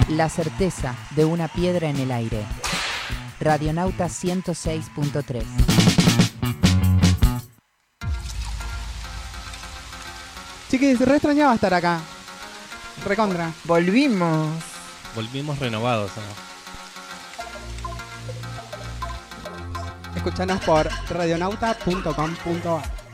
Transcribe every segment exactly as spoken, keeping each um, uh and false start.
La certeza de una piedra en el aire. Radionauta ciento seis punto tres. Chiquis, re extrañaba estar acá. Recontra. Volvimos. Volvimos renovados, ¿no? Escuchanos por radionauta punto com punto a r.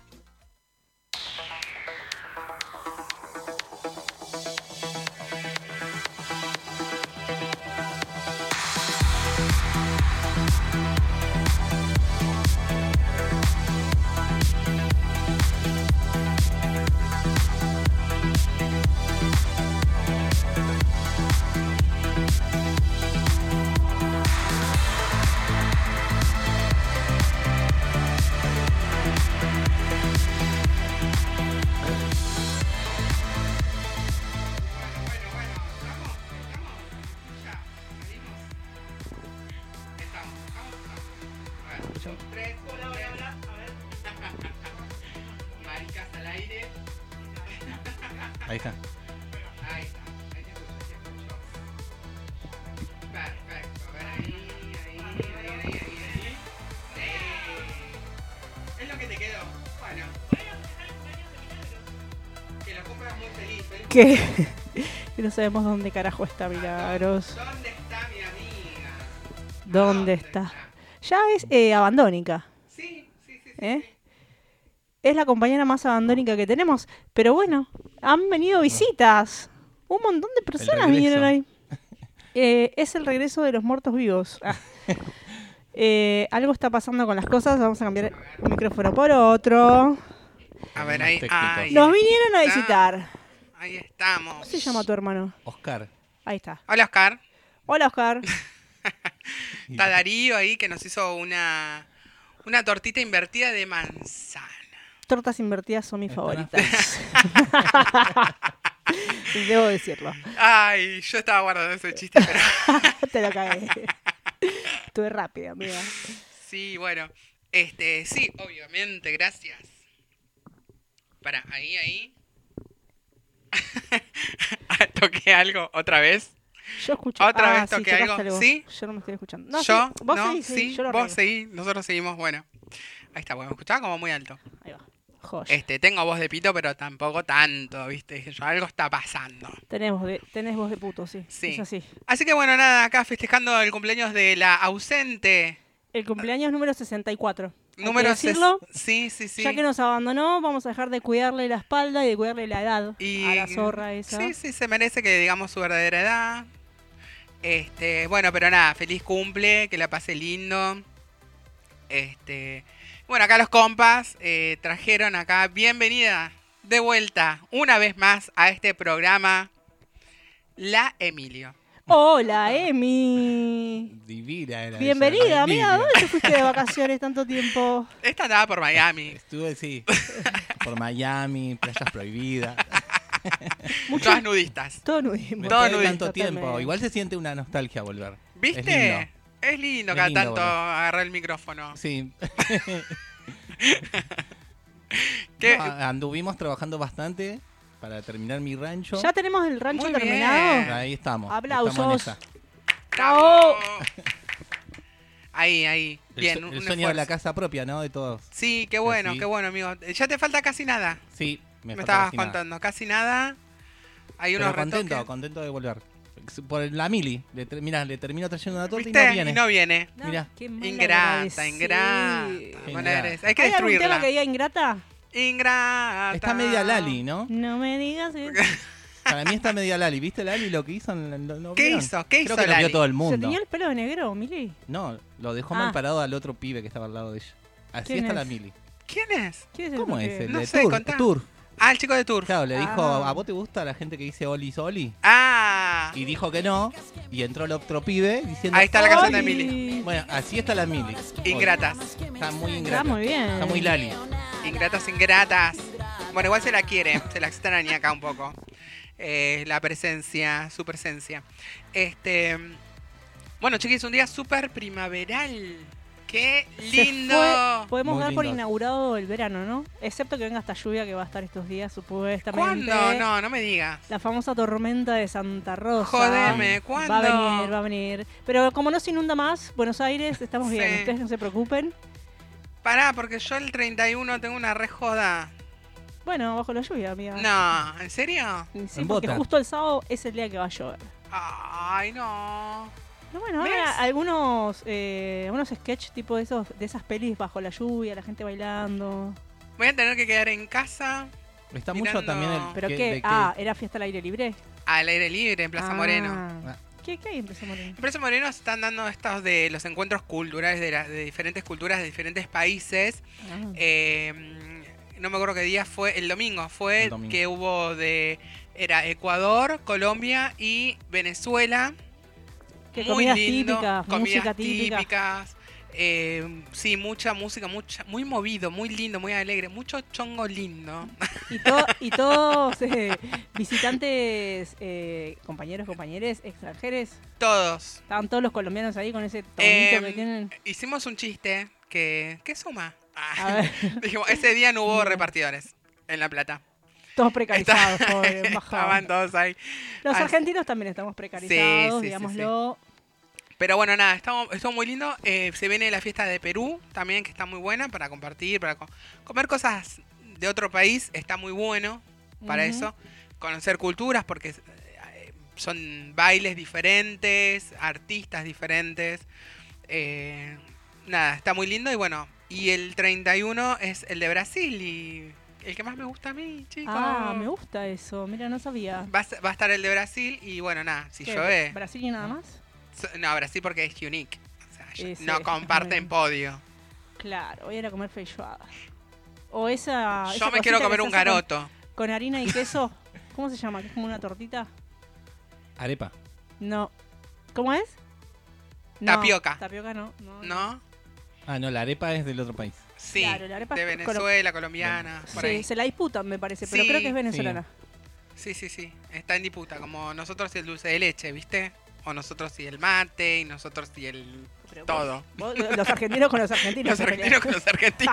Ahí está. Ahí está, ahí te escucho, te escucho. Perfecto, a ver ahí, ahí, ahí, ahí, ahí, ahí. Sí. Es lo que te quedó. Bueno. Que lo compras muy feliz, feliz. Que, que no sabemos dónde carajo está Milagros. ¿Dónde está mi amiga? ¿Dónde está? Ya es eh, abandónica. Sí, sí, sí, sí. ¿Eh? Sí. Es la compañera más abandónica que tenemos. Pero bueno, han venido visitas. Un montón de personas regreso. vinieron ahí. Eh, es el regreso de los muertos vivos. Ah. Eh, algo está pasando con las cosas. Vamos a cambiar un micrófono por otro. A ver, ahí, ahí. Nos vinieron a está. visitar. Ahí estamos. ¿Cómo se llama tu hermano? Oscar. Ahí está. Hola, Oscar. Hola, Oscar. Está Darío ahí que nos hizo una, una tortita invertida de manzana. Tortas invertidas son mis Están favoritas. Debo decirlo. Ay, yo estaba guardando ese chiste, pero... Te lo cagué. Estuve rápida, amiga. Sí, bueno. Este, sí, obviamente, gracias. Para, ahí, ahí. ¿Toqué algo otra vez? Yo escucho. ¿Otra ah, vez sí, toqué tocaste algo? ¿Sí? Yo no me estoy escuchando. No, ¿Yo? sí, vos ¿No? seguís, sí, ¿Sí? yo lo Vos arreglo. seguís, nosotros seguimos, bueno. Ahí está, bueno, me escuchaba como muy alto. Ahí va. Joya. Este, tengo voz de pito, pero tampoco tanto, ¿viste? Dije yo, algo está pasando. Tenés voz de, tenés voz de puto, sí. Sí. Es así. Así que bueno, nada, acá festejando el cumpleaños de la ausente. El cumpleaños número sesenta y cuatro. Hay Número que decirlo. ses- Sí, sí, sí. Ya que nos abandonó, vamos a dejar de cuidarle la espalda y de cuidarle la edad Y- a la zorra esa. Sí, sí, se merece que digamos su verdadera edad. Este, bueno, pero nada, feliz cumple, que la pase lindo. Este, bueno, acá los compas eh, trajeron acá, bienvenida de vuelta una vez más a este programa, la Emilio. Hola, Emi. Divina era. Bienvenida, ella, amiga. Emilia. ¿Dónde te fuiste de vacaciones tanto tiempo? Esta andaba por Miami. Estuve, sí, por Miami, playas prohibidas. Todas nudistas. Todo nudismo. Me Todo fue nudista, tanto totalmente. tiempo. Igual se siente una nostalgia volver. ¿Viste? Es lindo. Es lindo Es cada lindo, tanto boludo. agarrar el micrófono. Sí. ¿Qué? No, anduvimos trabajando bastante para terminar mi rancho. Ya tenemos el rancho Muy bien. terminado. Ahí estamos. Aplausos. Estamos en esa. ¡Bravo! Ahí, ahí. El, Bien, su- un el sueño de la esfuerzo. casa propia, ¿no? De todos. Sí, qué bueno, Así. qué bueno, amigo. Ya te falta casi nada. Sí, me, Me, falta estabas casi nada. contando, casi nada. Hay Pero unos contento, retoques. contento de volver. Por la mili. Le, ter- mirá, le termino trayendo una torta ¿Viste? y no viene. Y no viene. No, Mirá. qué mal Ingrata, agradecida. ingrata. Qué Bueno, ingrata. eres- Hay que ¿Hay algún tema destruirla. que diga ingrata? Ingrata. Está media Lali, ¿no? No me digas eso. Para mí está media Lali. ¿Viste Lali lo que hizo? ¿No- no ¿Qué vieron? hizo? ¿Qué Creo hizo que lo Lali? vio todo el ¿Se mundo. tenía el pelo de negro, Mili? No, lo dejó Ah. mal parado al otro pibe que estaba al lado de ella. Así ¿Quién está es? la Mili. ¿Quién es? ¿Quién es el ¿Cómo que- es? El No de sé, Turf, contá. Turf. Ah, el chico de Turf. Claro, le dijo, Ah. ¿a vos te gusta la gente que dice Oli Oli? Ah. Y dijo que no. Y entró el otro pibe diciendo... Ahí está la canción de Oli. Mili. Bueno, así está la Mili. Hoy. Ingratas. Está muy ingrata. Está muy bien. Está muy Lali. Ingratas, ingratas. Bueno, igual se la quiere, se la extraña acá un poco. Eh, la presencia, su presencia. Este, bueno, chiquis, un día súper primaveral. ¡Qué Se lindo! fue- podemos Muy dar por lindo. inaugurado el verano, ¿no? Excepto que venga esta lluvia que va a estar estos días, supuestamente. ¿Cuándo? No, no me digas. La famosa tormenta de Santa Rosa. Jodeme, ¿cuándo? Va a venir, va a venir. Pero como no se inunda más, Buenos Aires, estamos bien. Sí. Ustedes no se preocupen. Pará, porque yo el treinta y uno tengo una re joda. Bueno, bajo la lluvia, amiga. No, ¿en serio? Sí, En porque bota. justo el sábado es el día que va a llover. Ay, no. Pero bueno, ¿Ves? ahora algunos eh, algunos sketch tipo de esos de esas pelis bajo la lluvia, la gente bailando. Voy a tener que quedar en casa Está Mirando- mucho también el. ¿Pero que- qué? de que- Ah, ¿era fiesta al aire libre? al aire libre en Plaza Ah. Moreno. Ah. ¿Qué, ¿Qué hay en Plaza Moreno? En Plaza Moreno se están dando estos de los encuentros culturales de, la- de diferentes culturas de diferentes países. Ah. Eh, no me acuerdo qué día fue, el domingo fue El domingo. que hubo de... Era Ecuador, Colombia y Venezuela. Que Muy comidas lindo, típicas, comidas música típica. típicas. eh, sí, mucha música, mucha, muy movido, muy lindo, muy alegre, mucho chongo lindo. Y, to- y todos eh, visitantes, eh, compañeros, compañeros, extranjeros. Todos. Estaban todos los colombianos ahí con ese tonito Eh, que tienen. Hicimos un chiste que... ¿Qué suma? Ah, A ver, dijimos, ese día no hubo Mira. repartidores en La Plata. todos precarizados, Está- pobre, Estaban bajaban. todos ahí. Los Así- argentinos también estamos precarizados, Sí, sí, sí, digámoslo. Pero bueno, nada, estuvo, estuvo muy lindo. Eh, se viene la fiesta de Perú también, que está muy buena para compartir, para co- comer cosas de otro país. Está muy bueno para Ujú. eso. Conocer culturas, porque eh, son bailes diferentes, artistas diferentes. Eh, nada, está muy lindo. Y bueno, y el treinta y uno es el de Brasil y el que más me gusta a mí, chicos. Ah, me gusta eso. Mira, no sabía. Va a, ser- va a estar el de Brasil y bueno, nada, si ¿Qué, llueve... ¿Brasil y nada más? So- No, Brasil porque es unique. O sea, Sí, sí, no está comparten muy podio. Claro, voy a ir a comer feijoada. O esa. esa Yo me cosita quiero que comer se un hace con- garoto. Con, harina y queso. ¿Cómo se llama? ¿Que es como una tortita? Arepa. No. ¿Cómo es? No, Tapioca. Tapioca no. no. ¿No? Ah, no, la arepa es del otro país. Sí. Claro, la arepa De es colo- Venezuela, colombiana, por Sí, ahí. se la disputan, me parece, pero Sí, creo que es venezolana. Sí, sí, sí. Está en disputa. Como nosotros y el dulce de leche, ¿viste? O nosotros y el mate, y nosotros y el... Pero Todo. vos- vos- los argentinos con los argentinos. Los se argentinos con pelean. los argentinos.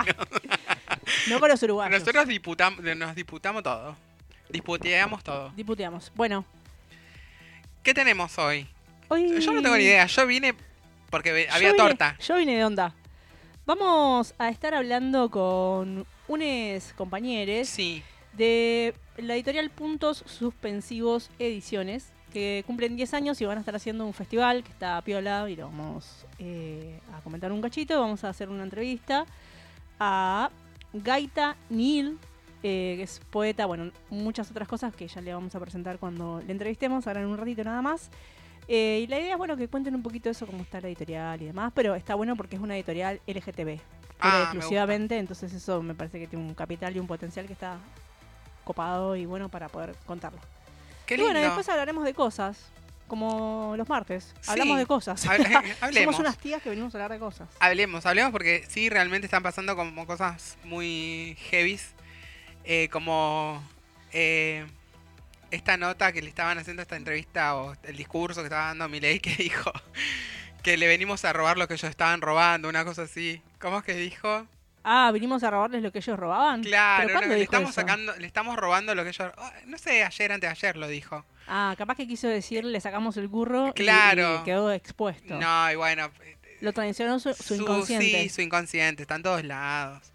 No con los uruguayos. Nosotros disputamos, nos disputamos todo. Disputeamos todo. Disputeamos. Bueno, ¿Qué tenemos hoy? hoy. Yo no tengo ni idea. Yo vine porque ve- Yo había vine- torta. Yo vine de onda. Vamos a estar hablando con unos compañeros Sí. de la editorial Puntos Suspensivos Ediciones, que cumplen diez años y van a estar haciendo un festival que está piola y lo vamos eh, a comentar un cachito. Vamos a hacer una entrevista a Gaita Neal, eh, que es poeta, bueno, muchas otras cosas que ya le vamos a presentar cuando le entrevistemos, ahora en un ratito nada más. Eh, y la idea es, bueno, que cuenten un poquito eso, cómo está la editorial y demás, pero está bueno porque es una editorial L G T B, Ah, me exclusivamente, entonces eso me parece que tiene un capital y un potencial que está copado y bueno para poder contarlo. Qué Y lindo. bueno, después hablaremos de cosas, como los martes, Sí. hablamos de cosas. Hable- hablemos. Somos unas tías que venimos a hablar de cosas. Hablemos, hablemos porque sí, realmente están pasando como cosas muy heavies. Eh, como eh, esta nota que le estaban haciendo esta entrevista o el discurso que estaba dando Milei que dijo que le venimos a robar lo que ellos estaban robando, una cosa así. ¿Cómo es que dijo? Ah, vinimos a robarles lo que ellos robaban. Claro, ¿Pero cuándo le dijo estamos eso? sacando, le estamos robando lo que ellos, oh, no sé, ayer, antes de ayer lo dijo. Ah, capaz que quiso decir le sacamos el burro y- Claro. y, quedó expuesto. No, y bueno, Lo traicionó su, su inconsciente. Sí, su inconsciente, está en todos lados.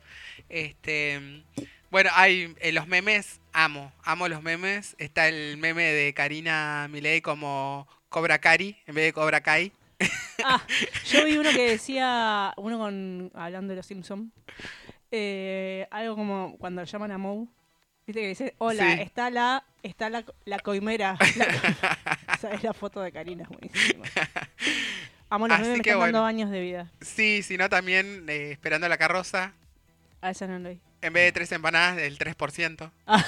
Este, bueno, hay eh, los memes, amo, amo los memes. Está el meme de Karina Milei como Cobra Cari en vez de Cobra Kai. Ah, yo vi uno que decía, uno con hablando de los Simpsons, eh, algo como cuando llaman a Moe, viste que dice, hola, Sí. está la, está la, la coimera. La, esa es la foto de Karina, es buenísima. Amo los Así memes, me que están dando bueno. años de vida. Sí, sino también eh, esperando la carroza. A esa no lo vi. En vez de tres empanadas, del tres por ciento.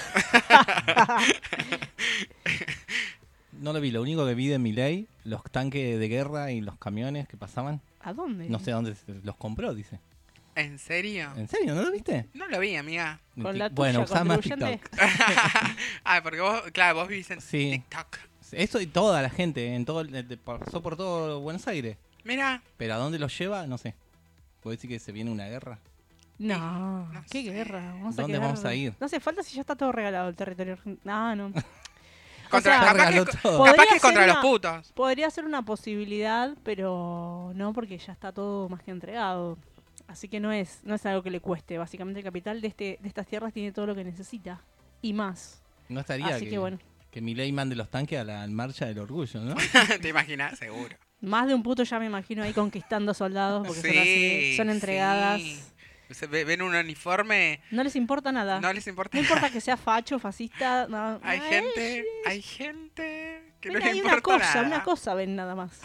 No lo vi, lo único que vi de Milei, los tanques de guerra y los camiones que pasaban. ¿A dónde? No sé dónde se- los compró, dice. ¿En serio? ¿En serio? ¿No lo viste? No lo vi, amiga. Con la Bueno, tuya, usá más contribuyente. TikTok. Ah, porque vos, claro, vos vivís en Sí. TikTok. Eso y toda la gente, en todo, el- de- pasó por todo Buenos Aires. Mira, Pero a dónde los lleva, no sé. ¿Puedes decir que se viene una guerra? No, no qué sé. guerra. Vamos a ¿Dónde quedar- vamos a ir? No hace falta si ya está todo regalado el territorio argentino. No, no. Contra, O sea, capaz regaló que, todo. capaz Podría que contra ser los una- putos. Podría ser una posibilidad, pero no, porque ya está todo más que entregado. Así que no es, no es algo que le cueste. Básicamente el capital de este, de estas tierras tiene todo lo que necesita. Y más. No estaría Así que, que bueno. que Milei mande los tanques a la marcha del orgullo, ¿no? ¿Te imaginas? Seguro. Más de un puto ya me imagino ahí conquistando soldados porque son Sí, así, son entregadas. sí. Se ve- ven un uniforme, No les importa nada. no les importa. No importa que sea facho, fascista. No. Hay Ay, gente, hay gente que ven no le ahí importa una cosa, nada. una cosa ven nada más.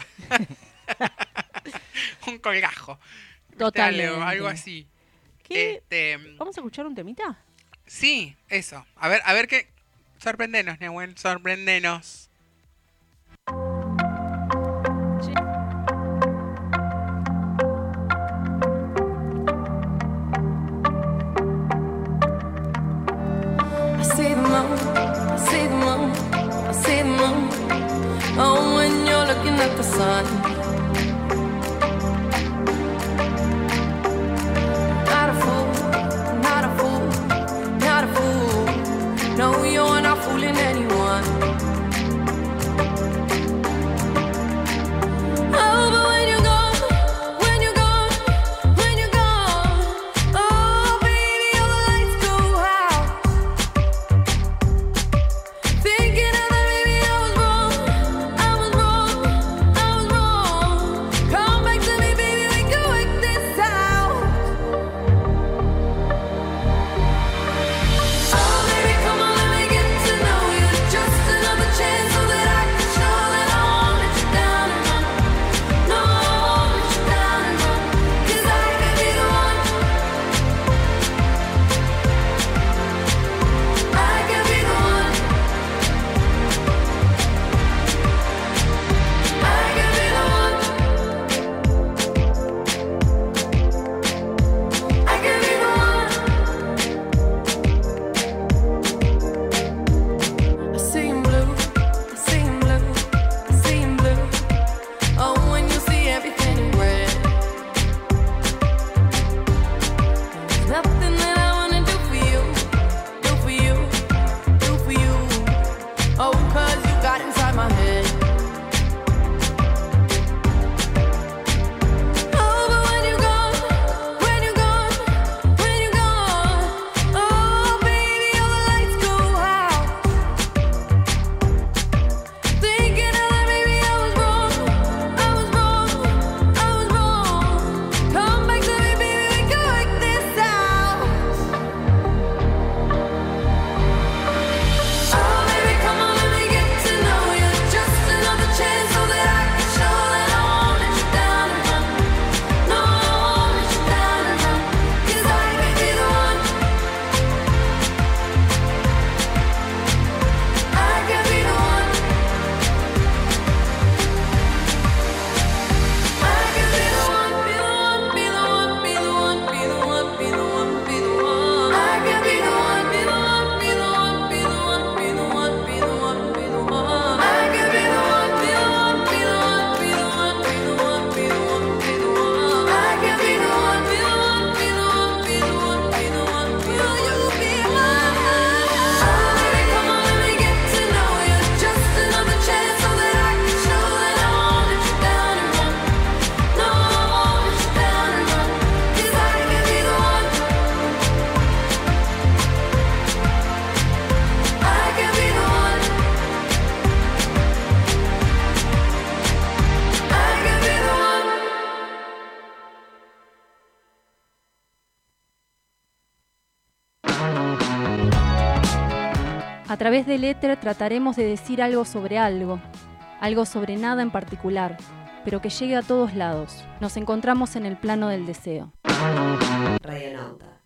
Un colgajo. ¿Viste? Totalmente. Algo, algo así. ¿Qué? Este, ¿Vamos a escuchar un temita? sí, eso. A ver, a ver qué. Sorprendenos, Nehuen, sorprendenos. I see the moon, I see the moon, I see the moon. Oh, when you're looking at the sun. Not a fool, not a fool, not a fool. No, you're not fooling anyone. Oh, but when you're gone, when you're gone, when you're gone, oh, baby, all the lights go out. Thinking of that, maybe I was wrong, I was wrong, I was wrong. Come back to me, baby, we can work this out. Oh, baby, come on, let me get to know you. Just another chance so that I can show that I won't let you down and run. No, I won't let you down and run. 'Cause I could be the one. I could be the one. I could be the one. I could be the one. I see him blue, I see him blue, I see him blue. Oh, when you see everything in red. There's nothing that I wanna do for you, do for you, do for you. Oh, 'cause you got inside my head. Oh, but when you're gone, when you're gone, when you're gone, oh, baby, all the lights go out. Thinking of that, maybe I was wrong, I was wrong, I was wrong. Come back to me, baby, we can work this out. Oh, baby, come on, let me get to know you. Just another chance so that I can show that I won't let you down and run. No, I won't let you down and run. 'Cause I could be the one. I could be the one. I could be the one, be the one, be the one, be the one, be the one, be the one, be the one. I could be the one, be the one, be the one, be the one, be the one, be the one, be the one. I could be the one, be the one, be the one, be the one, be the one, be the one, be the one. I could be the one, be the one, be the one, be the one, be the one, be the one. You be mine. Oh, baby, come on, let me get to know you. Just another chance so that I can show that I won't let you down and run. No, I won't let you down and run. 'Cause I could be the one. I could be the one. I could be the one. A través del éter trataremos de decir algo sobre algo, algo sobre nada en particular, pero que llegue a todos lados. Nos encontramos en el plano del deseo. Radionauta.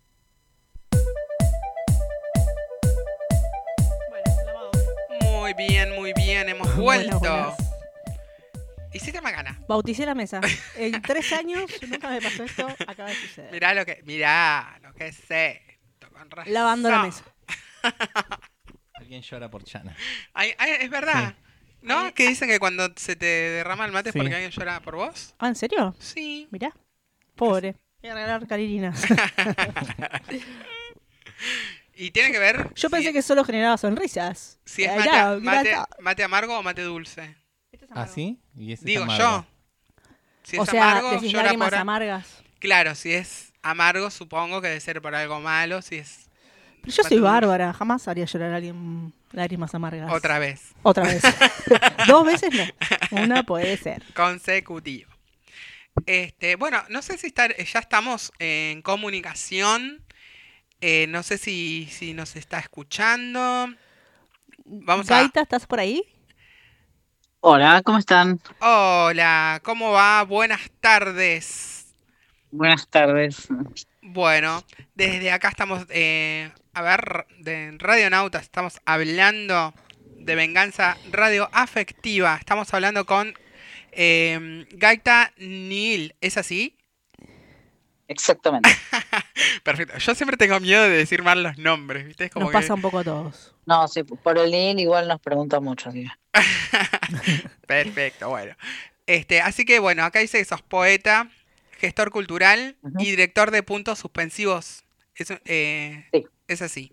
Muy bien, muy bien, hemos Buenas, vuelto. buenas. Hiciste macana. Bauticé la mesa. En tres años nunca me pasó esto, acaba de suceder. Mirá lo que, mirá lo que sé. Con razón. Lavando la mesa. Alguien llora por Chana. Ay, ay, es verdad. ¿No? Que dicen que cuando se te derrama el mate es Sí. porque alguien llora por vos. Ah, ¿en serio? Sí. Mirá. Pobre. Voy a regalar carilinas. Y tiene que ver Yo si, pensé que solo generaba sonrisas. si es Eh, mate, no, mate, grasa. mate amargo o mate dulce. Este es ¿Ah, amargo. sí? Y ese es Digo amargo. yo. Si es O sea, amargo, decís llora lágrimas por... amargas. Claro, si es amargo, supongo que debe ser por algo malo. Si es Pero yo mate soy dulce. bárbara. Jamás haría llorar a alguien lágrimas amargas. Otra vez. Otra vez. Dos veces no. Una puede ser. Consecutivo. Este, bueno, no sé si estar, ya estamos en comunicación. Eh, no sé si, si nos está escuchando. Vamos a... Gaita, ¿estás por ahí? Hola, ¿cómo están? Hola, ¿cómo va? Buenas tardes. Buenas tardes. Bueno, desde acá estamos, eh, a ver, de Radionautas, estamos hablando de venganza radioafectiva. Estamos hablando con eh, Gaita Nil, ¿es así? Exactamente. Perfecto. Yo siempre tengo miedo de decir mal los nombres, ¿viste? Es como Nos que... pasa un poco a todos. No, sí, por el link igual nos preguntan mucho, tío. Perfecto, bueno. Este, así que bueno, acá dice que sos poeta, gestor cultural Ujú. y director de puntos suspensivos. Es, eh, Sí. es así.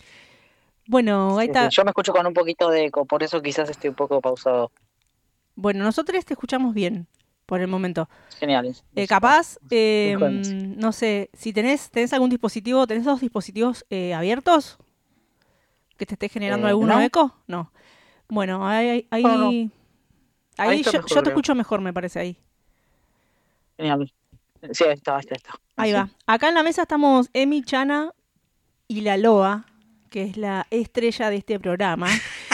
Bueno, Sí, Gaita, sí, Yo me escucho con un poquito de eco, por eso quizás estoy un poco pausado. bueno, nosotros te escuchamos bien por el momento. Geniales. Eh, capaz, eh, Buenas. no sé, si tenés, tenés algún dispositivo, ¿tenés dos dispositivos eh, abiertos? ¿Que te esté generando Eh, alguno ¿no? eco? No. Bueno, ahí, ahí, No, no. ahí, Ahí está yo, mejor, yo te creo. escucho mejor, me parece ahí. Genial. Sí, ahí está, ahí está, ahí está. Ahí Sí. va. Acá en la mesa estamos Emi, Chana y la Loa, que es la estrella de este programa.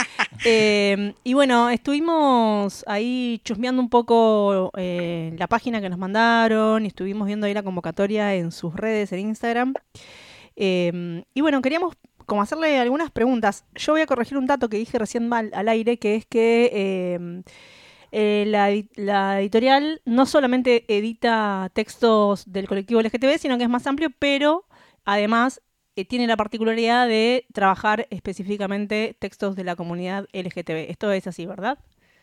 Eh, y bueno, estuvimos ahí chusmeando un poco eh, la página que nos mandaron y estuvimos viendo ahí la convocatoria en sus redes, en Instagram. Eh, y bueno, queríamos como hacerle algunas preguntas. Yo voy a corregir un dato que dije recién mal al aire, que es que eh, eh, la, edi- la editorial no solamente edita textos del colectivo L G T B, sino que es más amplio, pero además eh, tiene la particularidad de trabajar específicamente textos de la comunidad L G T B. Esto es así, ¿verdad?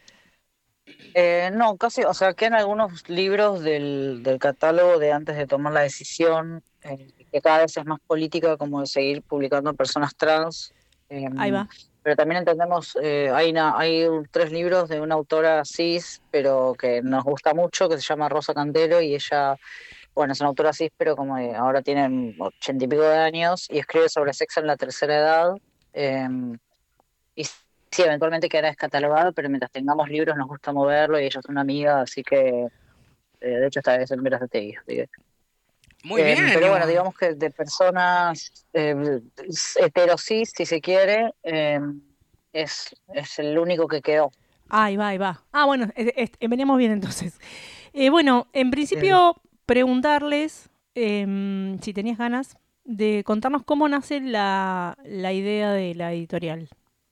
Eh, no, casi, o sea, quedan algunos libros del, del catálogo de antes de tomar la decisión, eh, que cada vez es más política, como de seguir publicando personas trans. eh, Ahí va. Pero también entendemos, eh, hay, una, hay un- tres libros de una autora cis, pero que nos gusta mucho, que se llama Rosa Cantero, y ella, bueno, es una autora cis, pero como de- ahora tiene ochenta y pico de años, y escribe sobre sexo en la tercera edad. eh, y sí, eventualmente quedará descatalogado, pero mientras tengamos libros nos gusta moverlo, y ella es una amiga, así que, eh, de hecho, esta vez en Verazategui, así que... Muy Eh, bien. pero bueno, Iván. digamos que de personas eh, heterosis, si se quiere, eh, es, es el único que quedó. Ahí va, ahí va. Ah, bueno, es- es- eh, veníamos bien entonces. Eh, bueno, en principio, preguntarles em, si tenías ganas de contarnos cómo nace la, la idea de la editorial.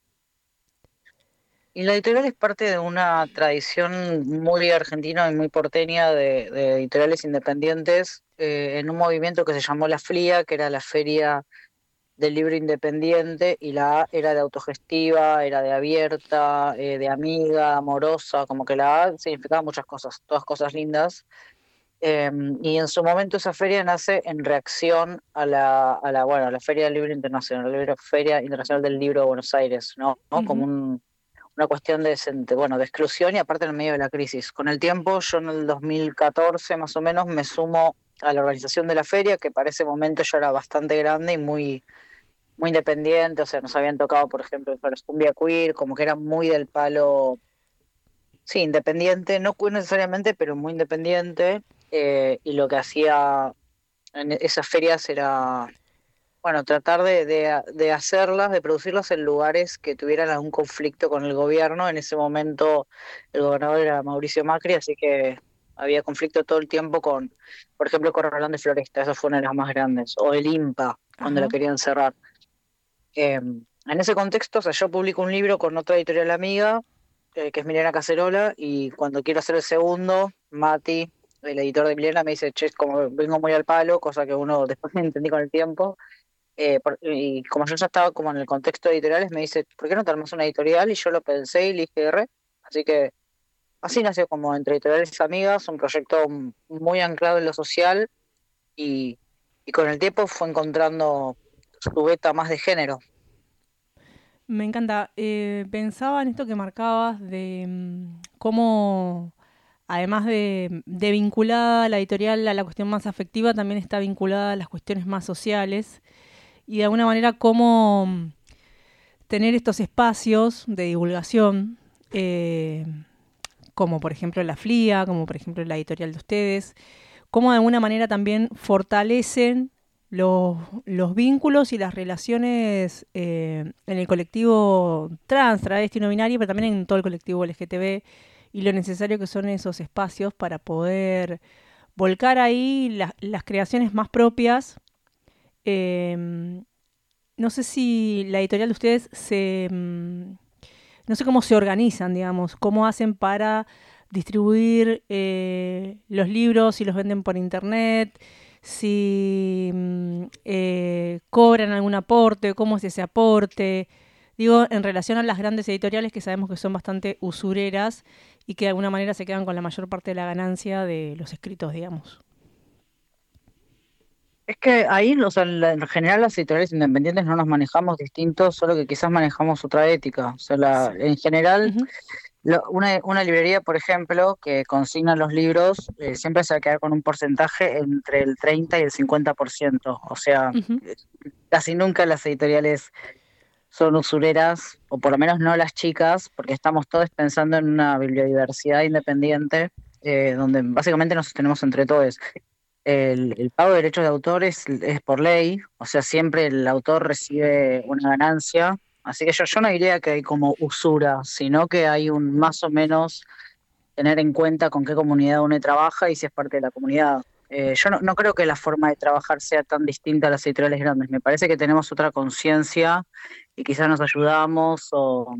Y la editorial es parte de una tradición muy argentina y muy porteña de, de editoriales independientes, eh, en un movimiento que se llamó la FLIA, que era la Feria del Libro Independiente, y la A era de autogestiva, era de abierta, eh, de amiga, amorosa, como que la A significaba muchas cosas, todas cosas lindas. Eh, y en su momento esa feria nace en reacción a la, a la, bueno, a la Feria del Libro Internacional, la Libro- Feria Internacional del Libro de Buenos Aires, ¿no? ¿No? Como Ujú. un, una cuestión de, sent- bueno, de exclusión, y aparte en el medio de la crisis. Con el tiempo, yo en el dos mil catorce más o menos me sumo a la organización de la feria, que para ese momento ya era bastante grande y muy, muy independiente. O sea, nos habían tocado, por ejemplo, los Cumbia Queer, como que era muy del palo, sí, independiente, no queer necesariamente, pero muy independiente. Eh, y lo que hacía en esas ferias era, bueno, tratar de, de, de hacerlas, de producirlas en lugares que tuvieran algún conflicto con el gobierno. En ese momento el gobernador era Mauricio Macri, así que había conflicto todo el tiempo con, por ejemplo, con Rolando y Floresta, esa fue una de las más grandes, o el IMPA, cuando Ajá. la querían cerrar. Eh, en ese contexto, o sea, yo publico un libro con otra editorial amiga, eh, que es Milena Cacerola, y cuando quiero hacer el segundo, Mati, el editor de Milena, me dice, che, como vengo muy al palo, cosa que uno después entendí con el tiempo. Eh, por- y como yo ya estaba como en el contexto de editoriales, me dice, ¿por qué no te armas una editorial? Y yo lo pensé y le dije, R. Así que así nació como Entre Editoriales Amigas, un proyecto m- muy anclado en lo social, y, y con el tiempo fue encontrando su beta más de género. Me encanta. Eh, pensaba en esto que marcabas de mm, cómo, además de, de vinculada la editorial a la cuestión más afectiva, también está vinculada a las cuestiones más sociales. Y de alguna manera cómo mm, tener estos espacios de divulgación, eh, como por ejemplo la FLIA, como por ejemplo la editorial de ustedes, cómo de alguna manera también fortalecen los, los vínculos y las relaciones eh, en el colectivo trans, travesti, no binario, pero también en todo el colectivo L G T B, y lo necesario que son esos espacios para poder volcar ahí la- las creaciones más propias. Eh, no sé si la editorial de ustedes se... mm, no sé cómo se organizan, digamos, cómo hacen para distribuir eh, los libros, si los venden por internet, si mm, eh, cobran algún aporte, cómo es ese aporte. Digo, en relación a las grandes editoriales que sabemos que son bastante usureras y que de alguna manera se quedan con la mayor parte de la ganancia de los escritos, digamos. Es que ahí, o sea, en la- en general las editoriales independientes no nos manejamos distintos, solo que quizás manejamos otra ética. O sea, la, en general, Ujú. lo- una, una librería, por ejemplo, que consigna los libros, eh, siempre se va a quedar con un porcentaje entre el treinta y el cincuenta por ciento. O sea, Ujú. eh, casi nunca las editoriales son usureras, o por lo menos no las chicas, porque estamos todos pensando en una bibliodiversidad independiente, eh, donde básicamente nos sostenemos entre todos. El, el pago de derechos de autor es, es por ley, o sea, siempre el autor recibe una ganancia, así que yo, yo no diría que hay como usura, sino que hay un más o menos tener en cuenta con qué comunidad uno trabaja y si es parte de la comunidad. Eh, yo no, no creo que la forma de trabajar sea tan distinta a las editoriales grandes, me parece que tenemos otra conciencia y quizás nos ayudamos o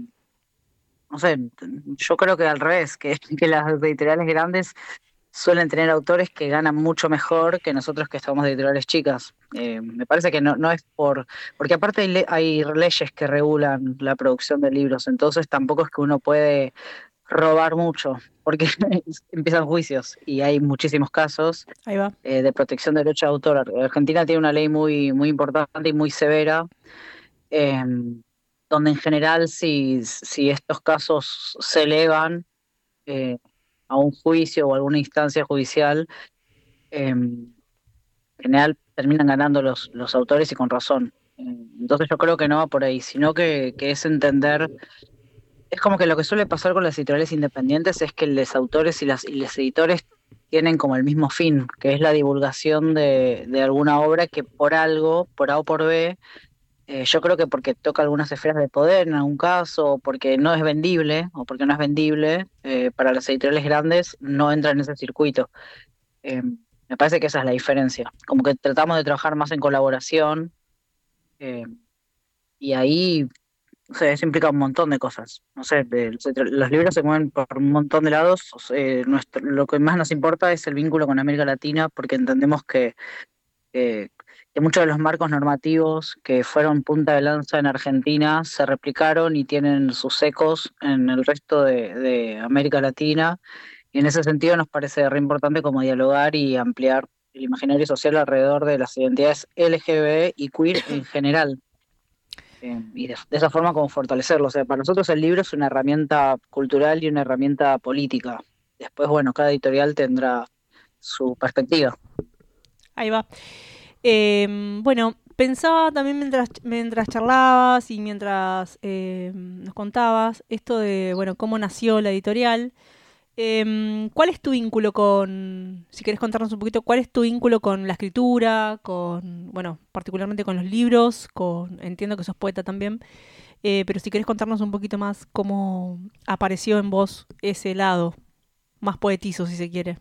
no sé, yo creo que al revés, que, que las editoriales grandes suelen tener autores que ganan mucho mejor que nosotros que estamos de editoriales chicas. Eh, me parece que no, no es por... Porque aparte hay, le- hay leyes que regulan la producción de libros, entonces tampoco es que uno puede robar mucho, porque empiezan juicios y hay muchísimos casos Ahí va. eh, de protección de derecho de autor. Ar- Argentina tiene una ley muy, muy importante y muy severa, eh, donde en general si, si estos casos se elevan eh, a un juicio o alguna instancia judicial, eh, en general terminan ganando los, los autores y con razón. Eh, Entonces yo creo que no va por ahí, sino que, que es entender, es como que lo que suele pasar con las editoriales independientes es que los autores y, las, y los editores tienen como el mismo fin, que es la divulgación de, de alguna obra que por algo, por A o por B, eh, yo creo que porque toca algunas esferas de poder en algún caso, o porque no es vendible, o porque no es vendible, eh, para las editoriales grandes no entra en ese circuito. Eh, Me parece que esa es la diferencia. Como que tratamos de trabajar más en colaboración, eh, y ahí, o sea, eso implica un montón de cosas. No sé, eh, se tra- los libros se mueven por un montón de lados. O sea, eh, nuestro- lo que más nos importa es el vínculo con América Latina, porque entendemos que que, que muchos de los marcos normativos que fueron punta de lanza en Argentina se replicaron y tienen sus ecos en el resto de, de América Latina. Y en ese sentido nos parece re importante como dialogar y ampliar el imaginario social alrededor de las identidades L G B T y queer en general. Eh, y de, de esa forma como fortalecerlo. O sea, para nosotros el libro es una herramienta cultural y una herramienta política. Después, bueno, cada editorial tendrá su perspectiva. Ahí va. Eh, bueno, pensaba también mientras, mientras charlabas y mientras eh, nos contabas esto de, bueno, cómo nació la editorial. Eh, ¿cuál es tu vínculo con, si querés contarnos un poquito, cuál es tu vínculo con la escritura, con, bueno, particularmente con los libros, con, entiendo que sos poeta también, eh, pero si querés contarnos un poquito más cómo apareció en vos ese lado, más poetizo si se quiere.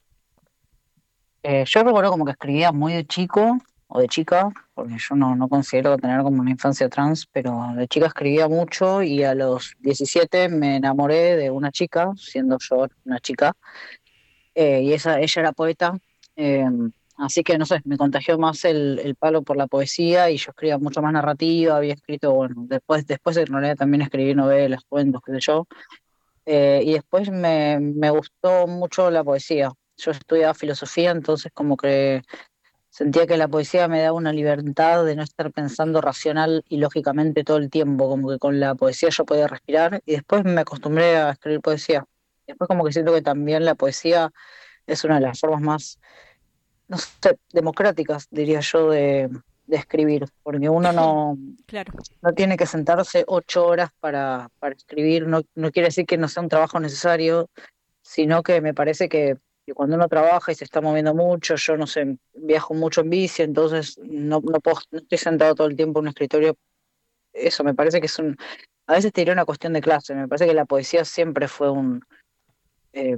Eh, yo recuerdo como que escribía muy de chico o de chica, porque yo no, no considero tener como una infancia trans, pero de chica escribía mucho y a los diecisiete me enamoré de una chica, siendo yo una chica, eh, y esa, ella era poeta, eh, así que no sé, me contagió más el, el palo por la poesía y yo escribía mucho más narrativa, había escrito, bueno, después, después en realidad también escribí novelas, cuentos, qué sé yo, eh, y después me, me gustó mucho la poesía. Yo estudiaba filosofía, entonces como que sentía que la poesía me daba una libertad de no estar pensando racional y lógicamente todo el tiempo, como que con la poesía yo podía respirar y después me acostumbré a escribir poesía. Después como que siento que también la poesía es una de las formas más, no sé, democráticas, diría yo, de, de escribir, porque uno no, Claro. no tiene que sentarse ocho horas para, para escribir, no, no quiere decir que no sea un trabajo necesario, sino que me parece que, que cuando uno trabaja y se está moviendo mucho, yo no sé, viajo mucho en bici, entonces no, no puedo, no estoy sentado todo el tiempo en un escritorio, eso me parece que es un, a veces te diría una cuestión de clase, me parece que la poesía siempre fue un, eh,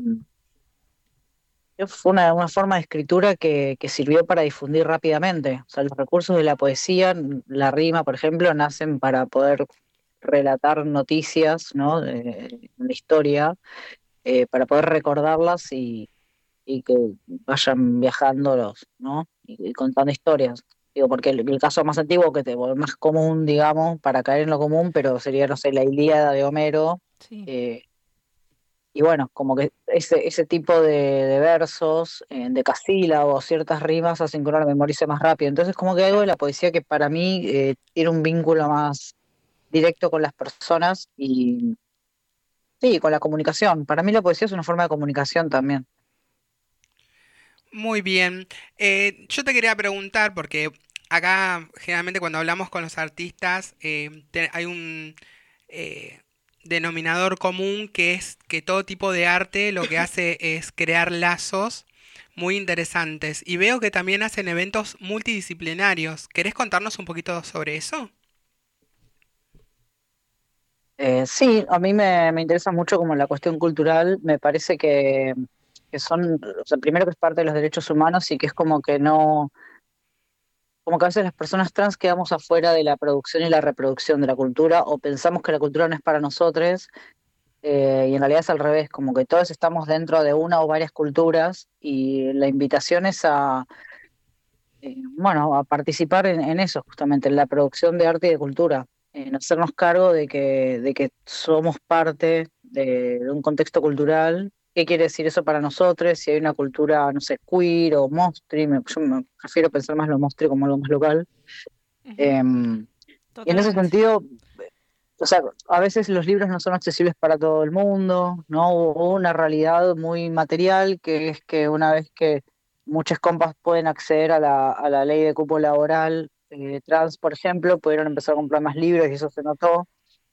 fue una, una forma de escritura que, que sirvió para difundir rápidamente, o sea, los recursos de la poesía, la rima, por ejemplo, nacen para poder relatar noticias, ¿no? De, de la historia, eh, para poder recordarlas y, y que vayan viajando los, ¿no? Y, y contando historias. Digo, porque el, el caso más antiguo que te, el más común, digamos, para caer en lo común, pero sería, no sé, la Ilíada de Homero. Sí. eh, y bueno, como que ese, ese tipo de, de versos, eh, de casílabos, ciertas rimas hacen que uno lo memorice más rápido. Entonces, como que algo de la poesía que para mí eh, tiene un vínculo más directo con las personas y sí, con la comunicación. Para mí la poesía es una forma de comunicación también. Muy bien. Eh, yo te quería preguntar, porque acá generalmente cuando hablamos con los artistas eh, te- hay un eh, denominador común que es que todo tipo de arte lo que hace es crear lazos muy interesantes. Y veo que también hacen eventos multidisciplinarios. ¿Querés contarnos un poquito sobre eso? Eh, sí, a mí me, me interesa mucho como la cuestión cultural. Me parece que, que son, o sea, primero que es parte de los derechos humanos y que es como que no, como que a veces las personas trans quedamos afuera de la producción y la reproducción de la cultura o pensamos que la cultura no es para nosotros. Eh, y en realidad es al revés, como que todos estamos dentro de una o varias culturas y la invitación es a, eh, bueno, a participar en, en eso, justamente, en la producción de arte y de cultura, en hacernos cargo de que, de que somos parte de, de un contexto cultural. ¿Qué quiere decir eso para nosotros? Si hay una cultura, no sé, queer o mostri, me- yo me prefiero pensar más lo mostri como algo más local. Ujú. Em, y en ese Totalmente. sentido, o sea, a veces los libros no son accesibles para todo el mundo, ¿no? Hubo una realidad muy material que es que una vez que muchos compas pueden acceder a la, a la ley de cupo laboral eh, trans, por ejemplo, pudieron empezar a comprar más libros y eso se notó.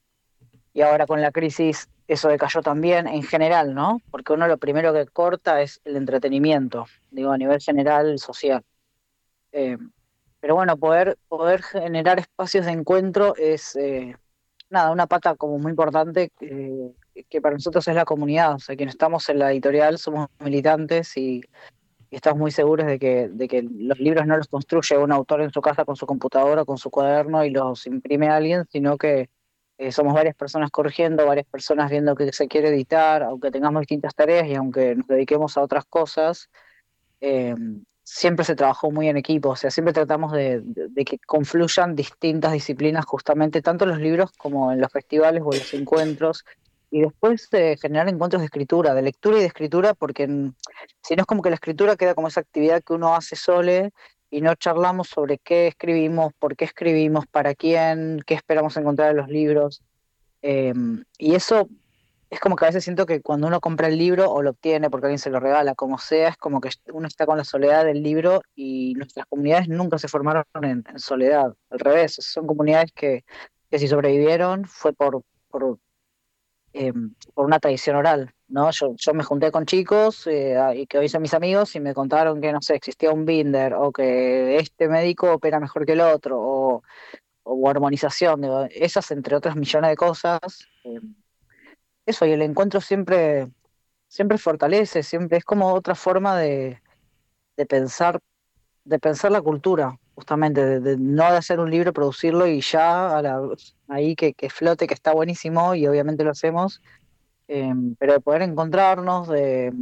Y ahora con la crisis eso decayó también en general, ¿no? Porque uno lo primero que corta es el entretenimiento, digo, a nivel general, social. Eh, pero bueno, poder, poder generar espacios de encuentro es... eh, nada, una pata como muy importante eh, que para nosotros es la comunidad. O sea, quienes estamos en la editorial somos militantes y, y estamos muy seguros de que, de que los libros no los construye un autor en su casa con su computadora, con su cuaderno y los imprime alguien, sino que eh, somos varias personas corrigiendo, varias personas viendo qué se quiere editar, aunque tengamos distintas tareas y aunque nos dediquemos a otras cosas eh, siempre se trabajó muy en equipo, o sea, siempre tratamos de, de- de que confluyan distintas disciplinas justamente, tanto en los libros como en los festivales o en los encuentros, y después de generar encuentros de escritura, de lectura y de escritura, porque mm, si no es como que la escritura queda como esa actividad que uno hace sole y no charlamos sobre qué escribimos, por qué escribimos, para quién, qué esperamos encontrar en los libros. Eh, y eso es como que a veces siento que cuando uno compra el libro o lo obtiene porque alguien se lo regala, como sea, es como que uno está con la soledad del libro y nuestras comunidades nunca se formaron en, en soledad. Al revés, son comunidades que, que si sobrevivieron fue por, por, eh, por una tradición oral, ¿no? Yo, yo me junté con chicos eh, a- y que hoy son mis amigos y me contaron que, no sé, existía un binder o que este médico opera mejor que el otro o, o armonización, digo, esas entre otras millones de cosas. eh, eso, y el encuentro siempre, siempre fortalece, siempre es como otra forma de, de pensar, de pensar la cultura, justamente, de, de no de hacer un libro, producirlo y ya a la- ahí que, que flote, que está buenísimo, y obviamente lo hacemos, eh, pero de poder encontrarnos, de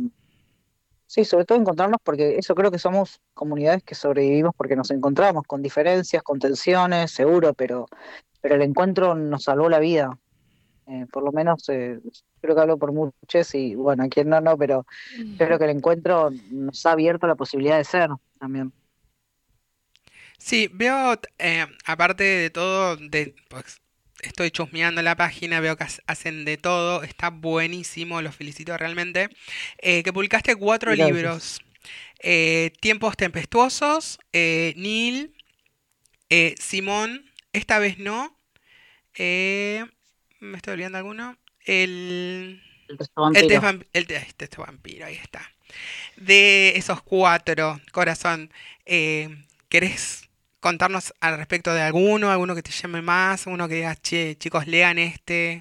sí, sobre todo encontrarnos, porque eso creo que somos comunidades que sobrevivimos porque nos encontramos con diferencias, con tensiones, seguro, pero, pero el encuentro nos salvó la vida. Eh, por lo menos eh, creo que hablo por muchos y bueno, a quien no, no, pero creo que el encuentro nos ha abierto la posibilidad de ser también. Sí, veo, eh, aparte de todo, de, pues, estoy chusmeando la página, veo que hac- hacen de todo, está buenísimo, los felicito realmente. Eh, que publicaste cuatro Gracias. libros. Eh, Tiempos tempestuosos, eh, Neil, eh, Simón, esta vez no, eh, me estoy olvidando alguno, el, El texto el test, vampiro. vamp- el test- test vampiro, ahí está. De esos cuatro, corazón, eh, ¿querés contarnos al respecto de alguno, alguno que te llame más, uno que digas, che, chicos, lean este?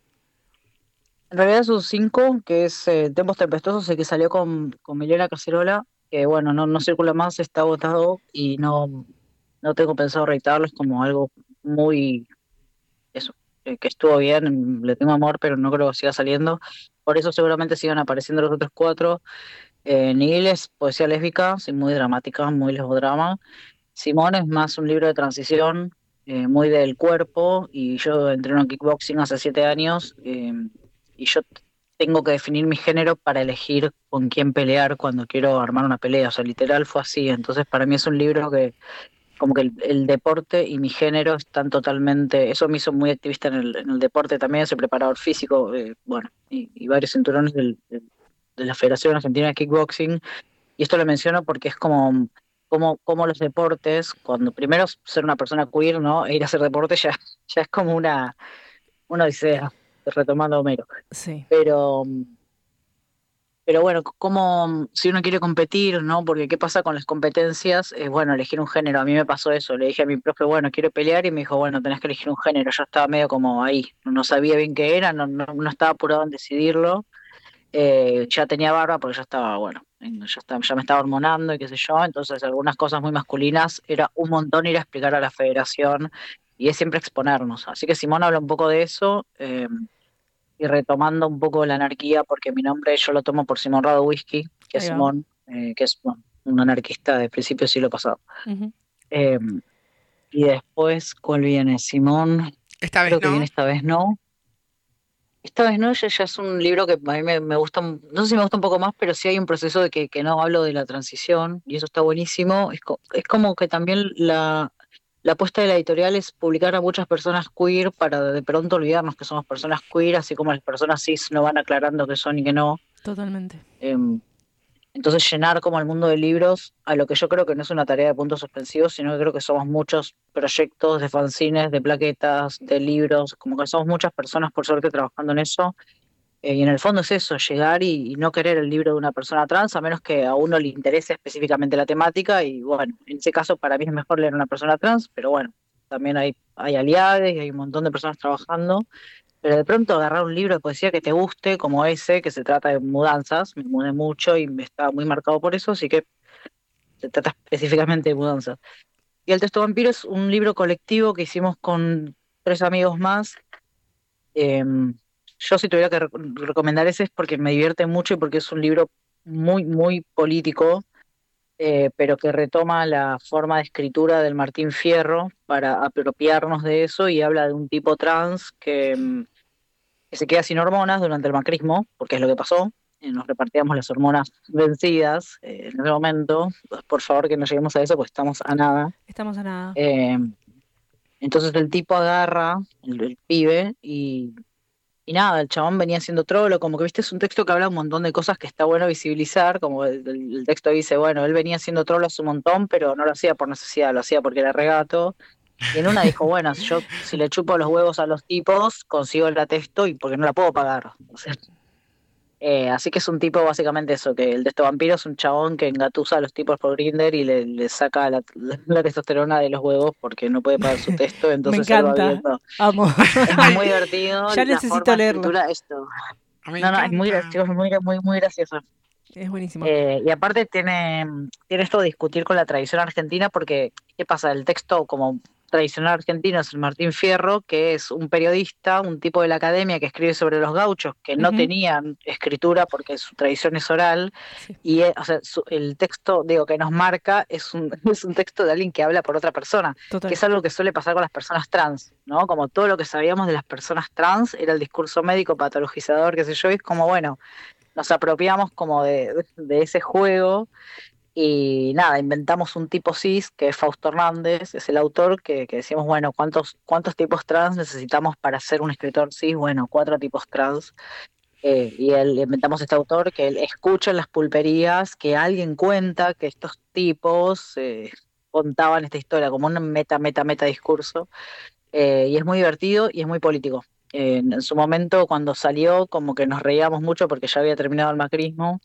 En realidad son cinco, que es eh, Tiempos Tempestuosos, el que salió con, con Milena Cacerola, que bueno, no, no circula más, está agotado y no, no tengo pensado reeditarlo, es como algo muy, eso, eh, que estuvo bien, le tengo amor, pero no creo que siga saliendo. Por eso seguramente sigan apareciendo los otros cuatro. Eh, Nihil es poesía lésbica, sí, muy dramática, muy lesbodrama. Simón es más un libro de transición, eh, muy del cuerpo, y yo entreno en kickboxing hace siete años, eh, y yo tengo que definir mi género para elegir con quién pelear cuando quiero armar una pelea, o sea, literal fue así, entonces para mí es un libro que como que el, el deporte y mi género están totalmente, eso me hizo muy activista en el, en el deporte también, soy preparador físico, eh, bueno, y, y varios cinturones del- del- de la Federación Argentina de Kickboxing, y esto lo menciono porque es como, como, como los deportes, cuando primero ser una persona queer, ¿no? E ir a hacer deporte ya, ya es como una, una odisea, retomando a Homero. Sí. Pero, pero bueno, como si uno quiere competir, ¿no? Porque ¿qué pasa con las competencias? Es bueno, elegir un género. A mí me pasó eso. Le dije a mi profe, bueno, quiero pelear, y me dijo, bueno, tenés que elegir un género. Yo estaba medio como ahí, no sabía bien qué era, no, no, no estaba apurado en decidirlo. Eh, ya tenía barba porque ya estaba, bueno, en- ya estaba, ya me estaba hormonando y qué sé yo, entonces algunas cosas muy masculinas era un montón ir a explicar a la federación y es siempre exponernos. Así que Simón habla un poco de eso, eh, y retomando un poco la anarquía, porque mi nombre yo lo tomo por Simón Radowisky, que es Ahí va. Simón, eh, que es bueno, un anarquista de principio del siglo pasado. Ujú. Eh, y después, ¿cuál viene? Simón, Esta vez creo que viene no. esta vez, ¿no? Esta vez no, ya, ya es un libro que a mí me, me gusta, un- no sé si me gusta un poco más, pero sí hay un proceso de que, que no hablo de la transición y eso está buenísimo. Es, co- es como que también la, la apuesta de la editorial es publicar a muchas personas queer para de pronto olvidarnos que somos personas queer, así como las personas cis no van aclarando que son y que no. Totalmente. Em, entonces llenar como el mundo de libros a lo que yo creo que no es una tarea de puntos suspensivos, sino que creo que somos muchos proyectos de fanzines, de plaquetas, de libros, como que somos muchas personas por suerte trabajando en eso. Eh, y en el fondo es eso, llegar y, y no querer el libro de una persona trans, a menos que a uno le interese específicamente la temática. Y bueno, en ese caso para mí es mejor leer a una persona trans, pero bueno, también hay, hay aliados y hay un montón de personas trabajando. Pero de pronto agarrar un libro de poesía que te guste, como ese, que se trata de mudanzas, me mudé mucho y me estaba muy marcado por eso, así que se trata específicamente de mudanzas. Y El Texto Vampiro es un libro colectivo que hicimos con tres amigos más. Em, yo si tuviera que rec- recomendar ese es porque me divierte mucho y porque es un libro muy, muy político, eh, pero que retoma la forma de escritura del Martín Fierro para apropiarnos de eso y habla de un tipo trans que, em, que se queda sin hormonas durante el macrismo, porque es lo que pasó. eh, Nos repartíamos las hormonas vencidas eh, en ese momento. Por favor, que no lleguemos a eso, pues estamos a nada. Estamos a nada. Eh, entonces el tipo agarra, el, el pibe, y, y nada, el chabón venía siendo trolo, como que viste, es un texto que habla un montón de cosas que está bueno visibilizar, como el, el- el texto dice, bueno, él venía siendo trolo hace un montón, pero no lo hacía por necesidad, lo hacía porque era regato. Y en una dijo, bueno, si yo si le chupo los huevos a los tipos, consigo el texto y porque no la puedo pagar. O sea, eh, así que es un tipo básicamente eso, que el texto vampiro es un chabón que engatusa a los tipos por Grindr y le, le saca la, la testosterona de los huevos porque no puede pagar su texto, Me entonces él va encanta. viendo. Amo. Es muy divertido, Ya la necesito forma de leerlo. escritura, esto. Me No, no, es muy encanta. gracioso, es muy, muy, muy gracioso. Es buenísimo. Eh, y aparte tiene, tiene esto de discutir con la tradición argentina, porque, ¿qué pasa? El texto como tradicional argentino es el Martín Fierro, que es un periodista, un tipo de la academia que escribe sobre los gauchos, que no Ujú. tenían escritura porque su tradición es oral, Sí. y eh, o sea, su- el texto, digo, que nos marca es un, es un texto de alguien que habla por otra persona, Total. que es algo que suele pasar con las personas trans, ¿no? Como todo lo que sabíamos de las personas trans era el discurso médico patologizador, qué sé yo, y es como, bueno, nos apropiamos como de, de ese juego, Y nada, inventamos un tipo cis, que es Fausto Hernández, es el autor, que, que decíamos, bueno, ¿cuántos, cuántos tipos trans necesitamos para ser un escritor cis? Bueno, cuatro tipos trans. Eh, y él, inventamos este autor que él escucha en las pulperías que alguien cuenta que estos tipos eh, contaban esta historia como un meta, meta, meta discurso. Eh, y es muy divertido y es muy político. Eh, en su momento, cuando salió, como que nos reíamos mucho porque ya había terminado el macrismo.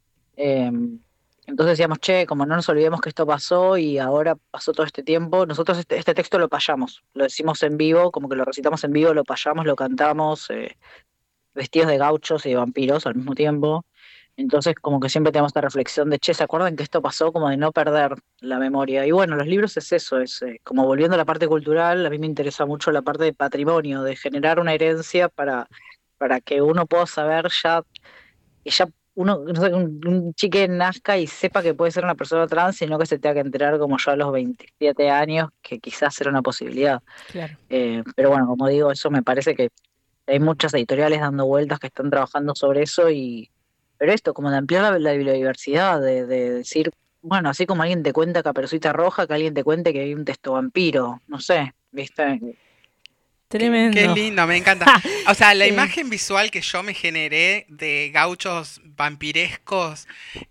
Eh, entonces decíamos, che, como no nos olvidemos que esto pasó y ahora pasó todo este tiempo, nosotros este, este texto lo payamos, lo decimos en vivo, como que lo recitamos en vivo, lo payamos, lo cantamos, eh, vestidos de gauchos y de vampiros al mismo tiempo. Entonces, como que siempre tenemos esta reflexión de, che, ¿se acuerdan que esto pasó? Como de no perder la memoria. Y bueno, los libros es eso, es eh, como volviendo a la parte cultural, a mí me interesa mucho la parte de patrimonio, de generar una herencia para, para que uno pueda saber ya, que ya uno, no sé, un, un chique nazca y sepa que puede ser una persona trans, sino que se tenga que enterar como yo a los veintisiete años, que quizás era una posibilidad. Claro. Eh, pero bueno, como digo, eso me parece que hay muchas editoriales dando vueltas que están trabajando sobre eso y pero esto, como de ampliar la, la biodiversidad, de, de decir, bueno, así como alguien te cuenta Caperucita Roja, que alguien te cuente que hay un texto vampiro, no sé, ¿viste? Tremendo. Qué lindo, me encanta. O sea, la Sí. imagen visual que yo me generé de gauchos vampirescos,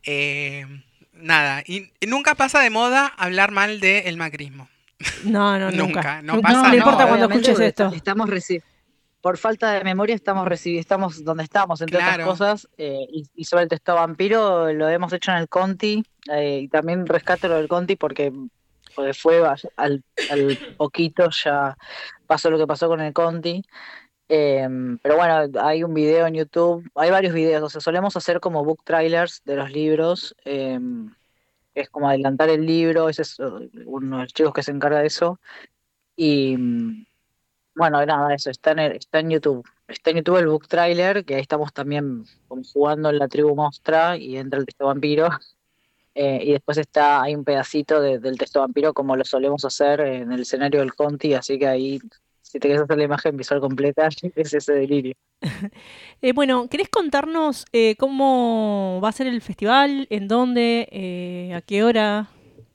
eh, nada, y, y nunca pasa de moda hablar mal del macrismo. No, no, nunca. Nunca, no Nunca. pasa No le importa nada. cuando obviamente, escuches porque esto. Estamos reci- por falta de memoria estamos recibi- estamos donde estamos, entre Claro. otras cosas, eh, y, y sobre el texto vampiro lo hemos hecho en el Conti, eh, y también rescato lo del Conti porque, porque fue a- al, al poquito ya pasó lo que pasó con el Conti. Eh, pero bueno, hay un video en YouTube, hay varios videos, o sea, solemos hacer como book trailers de los libros, eh, es como adelantar el libro, ese es uh, uno de los chicos que se encarga de eso. Y mm, bueno, nada, eso está en, el- está en YouTube. Está en YouTube el book trailer, que ahí estamos también como jugando en la tribu Mostra y entra el texto vampiro. Eh, y después está, hay un pedacito de- del texto vampiro como lo solemos hacer en el escenario del Conti, así que ahí, si te quieres hacer la imagen visual completa, es ese delirio. Eh, bueno, ¿querés contarnos eh, cómo va a ser el festival? ¿En dónde? Eh, ¿A qué hora?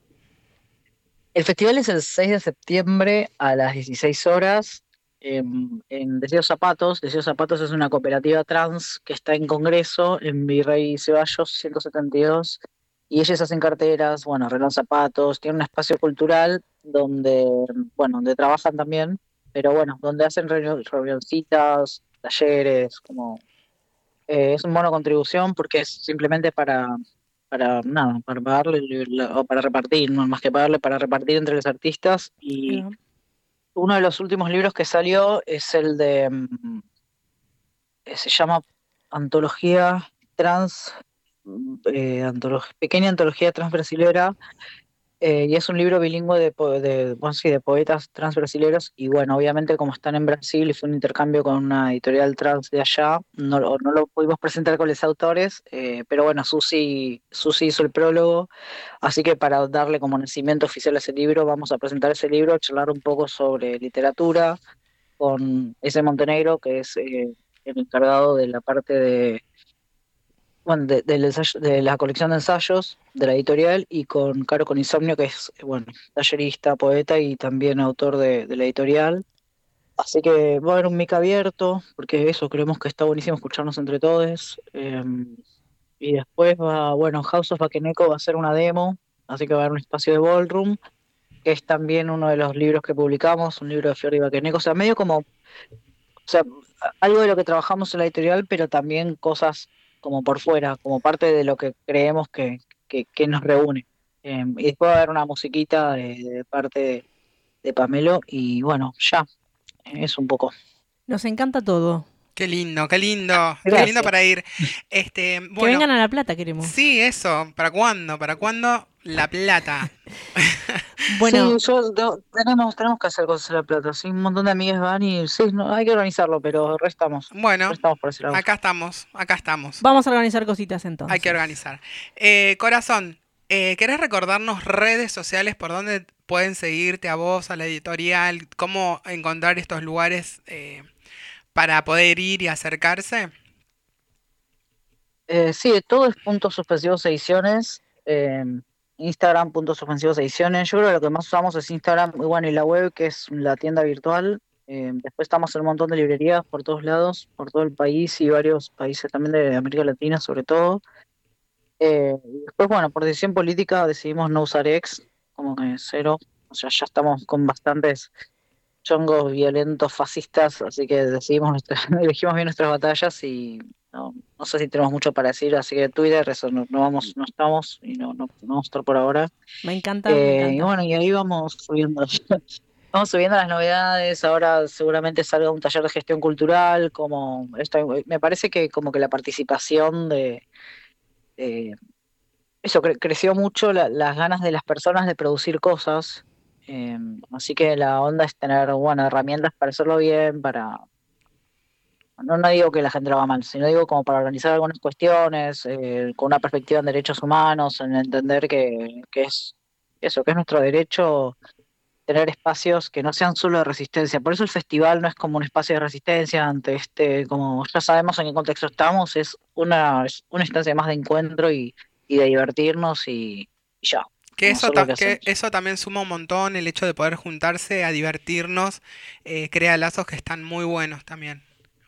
El festival es el seis de septiembre a las dieciséis horas en, en Deseo Zapatos. Deseo Zapatos es una cooperativa trans que está en Congreso, en Virrey Ceballos ciento setenta y dos. Y ellos hacen carteras, bueno, arreglan zapatos, tienen un espacio cultural donde, bueno, donde trabajan también, pero bueno, donde hacen reunión- reunioncitas, talleres, como eh, es un bono contribución porque es simplemente para, para nada, para pagarle la- o para repartir, no más que pagarle para repartir entre los artistas. Y Eh, uno de los últimos libros que salió es el de, mm, eh, se llama Antología Trans, mm, eh, antolog- Pequeña Antología Trans Brasilera, eh, y es un libro bilingüe de, po- de, bueno, sí, de poetas trans brasileros. Y bueno, obviamente como están en Brasil y fue un intercambio con una editorial trans de allá, no, lo- no lo pudimos presentar con los autores, eh, pero bueno, Susi, Susi hizo el prólogo, así que para darle como nacimiento oficial a ese libro, vamos a presentar ese libro, charlar un poco sobre literatura con ese Montenegro, que es eh, el encargado de la parte de bueno, de, del ensayo- de la colección de ensayos de la editorial, y con Caro con Insomnio, que es, eh, bueno, tallerista, poeta y también autor de, de la editorial. Así que va a haber un mic abierto, porque eso creemos que está buenísimo escucharnos entre todos. eh, y después va, bueno, House of Bakeneko va a ser una demo, así que va a haber un espacio de ballroom, que es también uno de los libros que publicamos, un libro de Fiori Bakeneko, o sea, medio como, o sea, a- algo de lo que trabajamos en la editorial, pero también cosas como por fuera, como parte de lo que creemos que, que, que nos reúne. Eh, y después va a haber una musiquita de, de parte de, de Pamelo, y bueno, ya, es un poco. Nos encanta todo. Qué lindo, qué lindo, qué Gracias. lindo para ir. Este, Que bueno, vengan a La Plata, queremos. sí, eso. ¿Para cuándo? ¿Para cuándo? La Plata. Bueno, Sí, yo, yo- tenemos, tenemos que hacer cosas en La Plata, sí, un montón de amigas van y sí, no, hay que organizarlo, pero restamos, Bueno, restamos por decir algo. acá estamos, acá estamos. vamos a organizar cositas entonces. Hay que organizar. Eh, corazón, eh, ¿querés recordarnos redes sociales por donde pueden seguirte a vos, a la editorial? ¿Cómo encontrar estos lugares eh, para poder ir y acercarse? Eh, sí, todo es puntos suspensivos ediciones. eh, Instagram punto suspensivos ediciones. Yo creo que lo que más usamos es Instagram y bueno, y la web, que es la tienda virtual. Eh, después estamos en un montón de librerías por todos lados, por todo el país y varios países también de América Latina sobre todo. Eh, y después, bueno, por decisión política decidimos no usar X, como que cero. O sea, ya estamos con bastantes chongos violentos fascistas, así que decidimos nuestra- elegimos bien nuestras batallas y no, no sé si tenemos mucho para decir, así que Twitter, eso no, no vamos, no estamos y no, no, no vamos a estar por ahora. Me encanta, me Eh, y encanta. bueno, y ahí vamos subiendo, vamos subiendo las novedades. Ahora seguramente salga un taller de gestión cultural, como esto, me parece que como que la participación de, de- eso cre- creció mucho la- las ganas de las personas de producir cosas. eh, Así que la onda es tener, bueno, herramientas para hacerlo bien, para, no, no digo que la gente lo haga mal, sino digo como para organizar algunas cuestiones, eh, con una perspectiva en derechos humanos, en entender que, que es eso, que es nuestro derecho tener espacios que no sean solo de resistencia. Por eso el festival no es como un espacio de resistencia ante este, como ya sabemos en qué contexto estamos, es una, es una instancia más de encuentro y, y de divertirnos y, y ya. Que Vamos a eso, hacer lo ta- que que hacemos. eso también suma un montón, el hecho de poder juntarse a divertirnos, eh, crea lazos que están muy buenos también.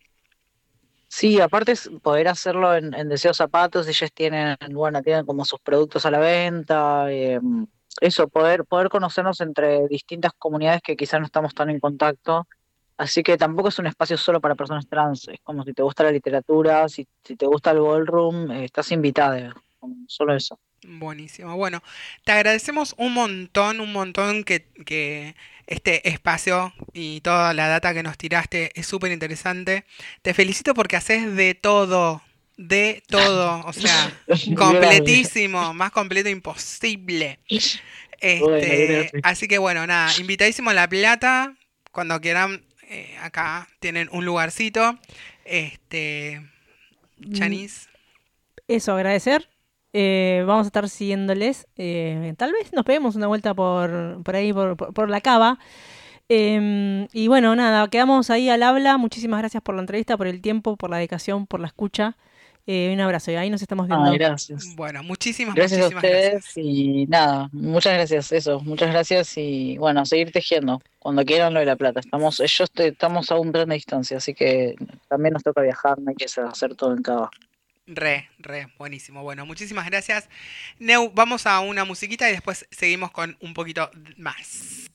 Sí, aparte es poder hacerlo en, en Deseo Zapatos, ellos tienen, bueno, tienen como sus productos a la venta, eh, eso, poder, poder conocernos entre distintas comunidades que quizás no estamos tan en contacto, así que tampoco es un espacio solo para personas trans, es como si te gusta la literatura, si, si te gusta el ballroom, eh, estás invitada, como solo eso. Buenísimo. Bueno, te agradecemos un montón, un montón que, que este espacio y toda la data que nos tiraste es súper interesante. Te felicito porque haces de todo, de todo, o sea, Gracias. completísimo, más completo imposible. Bueno, Este, gracias. así que bueno, nada, invitadísimo a La Plata, cuando quieran, eh, acá tienen un lugarcito. Este, Mm, Chanis, Eso, agradecer. Eh, vamos a estar siguiéndoles. Eh, tal vez nos peguemos una vuelta por, por ahí, por, por- por la cava. Eh, y bueno, nada, quedamos ahí al habla. Muchísimas gracias por la entrevista, por el tiempo, por la dedicación, por la escucha. Eh, un abrazo y ahí nos estamos Ah, viendo. gracias. bueno, muchísimas, Gracias a muchísimas gracias. ustedes y nada, muchas gracias, eso, muchas gracias y bueno, a seguir tejiendo, cuando quieran lo de La Plata. Estamos, yo estoy- estamos a un tren de distancia, así que también nos toca viajar, no hay que hacer todo en Cava. Re, re, buenísimo. Bueno, muchísimas gracias. Neu, vamos a una musiquita y después seguimos con un poquito más.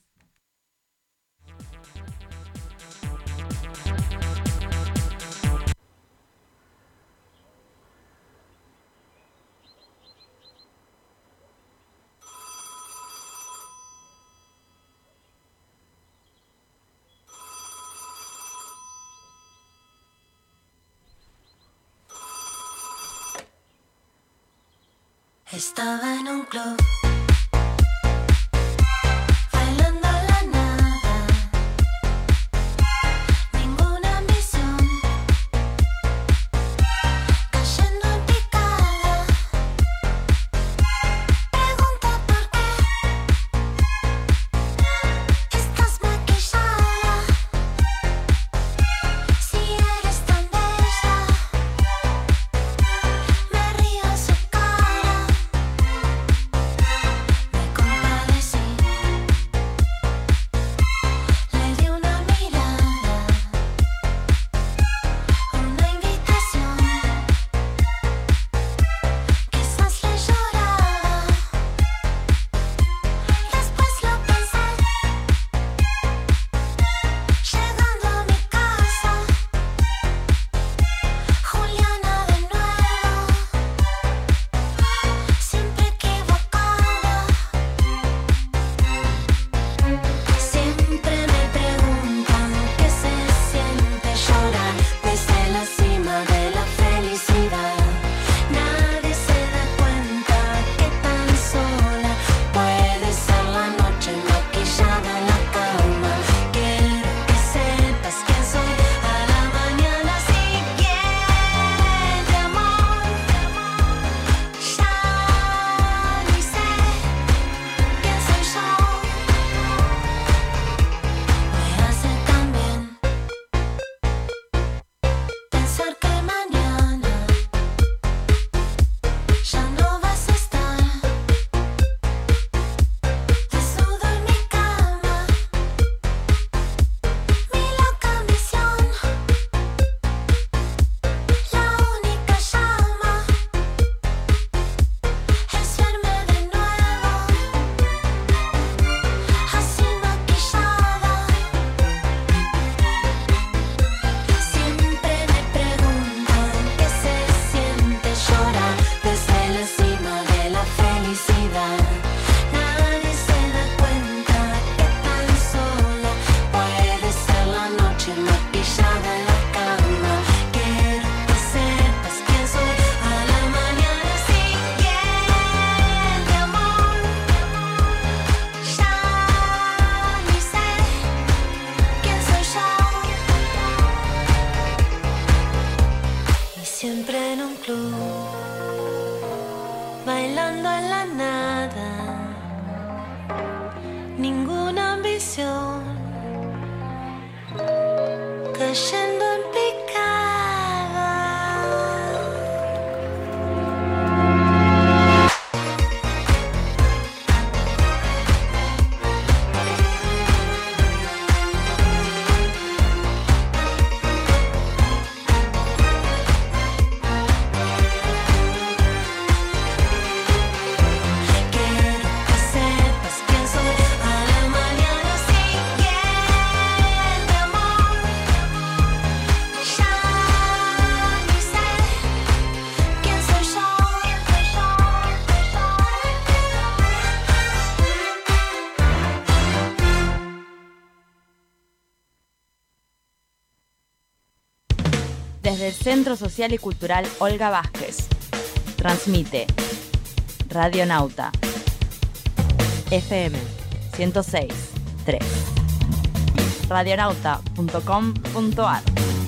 Estaba en un club, bailando a la nada, ninguna ambición, cayendo en picada. Pregunta por qué estás maquillada, si eres tan bella, me río en su cara. Siempre en un club, bailando en la nada, ninguna ambición, cayendo en picada. Quiero que sepas quién soy a la mañana siguiente, amor. Ya no sé quién soy yo, quién soy yo, Desde el Centro Social y Cultural Olga Vázquez. Transmite Radionauta F M ciento seis punto tres. radionauta punto com punto ar.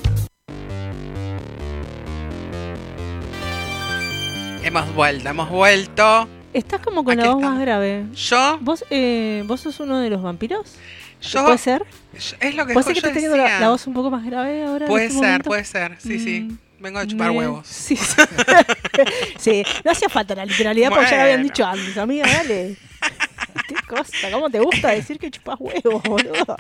Hemos vuelto, hemos vuelto. Estás como con Aquí la voz estamos. más grave. Yo, ¿Vos, eh, ¿Vos sos uno de los vampiros? yo, ¿Puede ser? yo- es lo que ¿Puede ser que yo estés teniendo la, decía. la voz un poco más grave ahora? en Puede este ser, momento? puede ser, sí, sí. Mm, Vengo a chupar me- huevos. Sí, sí. Sí, no hacía falta la literalidad porque ya lo habían Bueno. dicho antes, amiga, dale. ¿Qué cosa? ¿Cómo te gusta decir que chupas huevos, boludo?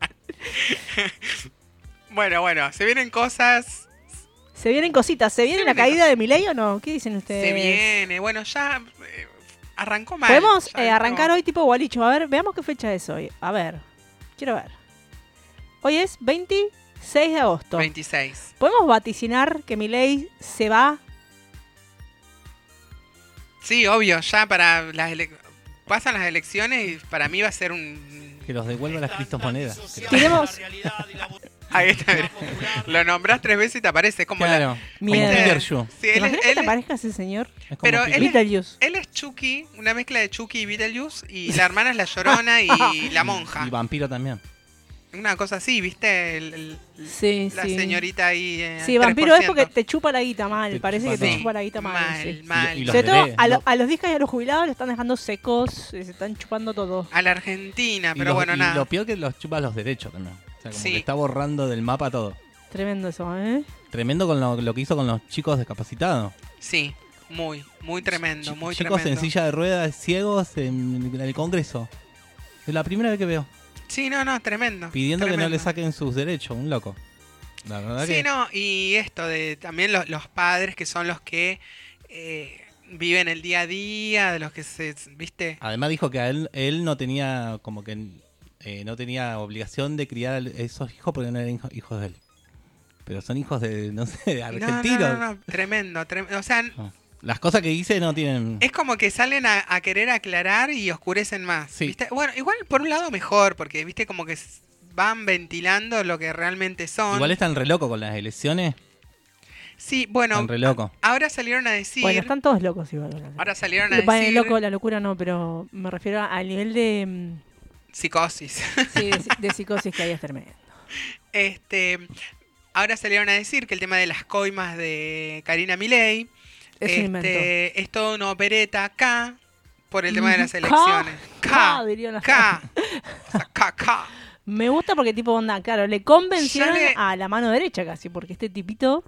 Bueno, bueno, se vienen cosas, Se vienen cositas. ¿Se viene Se la vienen caída de Milei o no? ¿Qué dicen ustedes? se viene. Bueno, ya eh, arrancó mal. Podemos ya eh, entró. arrancar hoy tipo Gualicho. A ver, veamos qué fecha es hoy. A ver, quiero ver. Hoy es veintiséis de agosto. veintiséis. ¿Podemos vaticinar que Milei se va? Sí, obvio, ya para las ele- pasan las elecciones y para mí va a ser un... Que los devuelvan las criptomonedas. Que- Tiremos Ahí está, mira. Lo nombras tres veces y te aparece. Es como Claro, la... como Miedo. Peter Yu. Sí, ¿Te él, imaginas es- que él te es- aparezca ese señor? Es como Pero Peter- él es- Beetlejuice. él es Chucky, una mezcla de Chucky y Beetlejuice, y la hermana es la Llorona y la monja. Y vampiro también. Una cosa así, ¿viste? El- el- Sí, la sí. señorita ahí. eh, Sí, al vampiro es tres por porque ciento. te chupa la guita mal. Te Parece chupa que te todo. chupa la guita mal. Mal, sí. mal. Y- y los Sobre todo deré- a, lo- lo- a los discos y a los jubilados le están dejando secos, eh, se están chupando todo. A la Argentina, Y pero los- bueno, y nada. lo peor que los chupa los derechos también. O sea, como Sí. que está borrando del mapa todo. Tremendo eso, ¿eh? Tremendo con lo, lo que hizo con los chicos discapacitados. Sí, muy, muy tremendo, Chi- muy chicos tremendo. en silla de ruedas, ciegos en, en el Congreso. Es la primera vez que veo. Sí, no, no, tremendo. Pidiendo que no tremendo. le saquen sus derechos, un loco. La verdad Sí, que... no, y esto de también los, los padres que son los que eh, viven el día a día, de los que se, ¿viste? Además dijo que a él, él no tenía como que eh, no tenía obligación de criar a esos hijos porque no eran hijo- hijos de él. Pero son hijos de, no sé, de No, argentinos. no, no, no, tremendo, tremendo. O sea, No. Las cosas que dice no tienen... es como que salen a, a querer aclarar y oscurecen más. Sí. ¿Viste? Bueno, igual por un lado mejor, porque viste como que s- van ventilando lo que realmente son. Igual están re loco con las elecciones. Sí, bueno, Están re loco. ahora salieron a decir, Bueno, están todos locos igual. ahora salieron a Bueno, decir loco, la locura no, pero me refiero al nivel de, mm, psicosis. sí, de, de psicosis que hay es tremendo. Este, ahora salieron a decir que el tema de las coimas de Karina Milei Es un invento. este, es todo una opereta acá por el tema de las K, elecciones. K, K, dirían las- K, o sea, K, K. Me gusta porque tipo onda, claro, le convencieron Ya le- a la mano derecha casi, porque este tipito,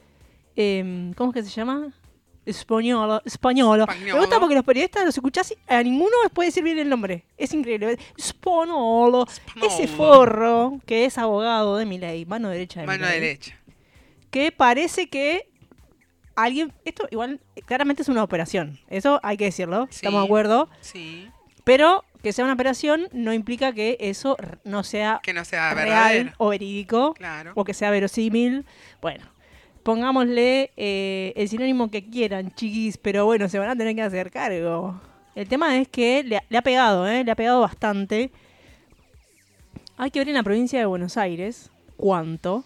em, ¿cómo es que se llama? Españolo, españolo. Me Españolo. gusta porque los periodistas los escuchás y a ninguno les puede decir bien el nombre. Es increíble. Españolo. Españolo. Ese forro que es abogado de Milei, mano derecha de Mano Milei, derecha. que parece que alguien, esto igual claramente es una operación, eso hay que decirlo, Sí. estamos de acuerdo, Sí, pero que sea una operación no implica que eso r- no sea que no sea real verdadero. o verídico Claro. o que sea verosímil. Bueno, pongámosle eh, el sinónimo que quieran, chiquis, pero bueno, se van a tener que hacer cargo. El tema es que le, ha- le ha pegado, ¿eh? le ha pegado bastante. Hay que ver en la provincia de Buenos Aires cuánto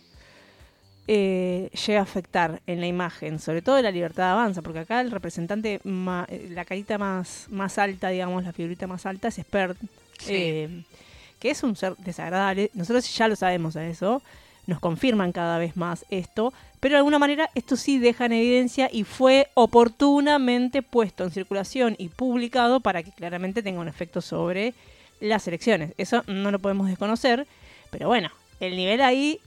eh, llega a afectar en la imagen, sobre todo de la Libertad de Avanza, porque acá el representante, ma- eh, la carita más, más alta, digamos, la figurita más alta es Spert, Sí. eh, que es un ser desagradable. Nosotros ya lo sabemos a eso, nos confirman cada vez más esto, pero de alguna manera esto sí deja en evidencia y fue oportunamente puesto en circulación y publicado para que claramente tenga un efecto sobre las elecciones. Eso no lo podemos desconocer, pero bueno, el nivel ahí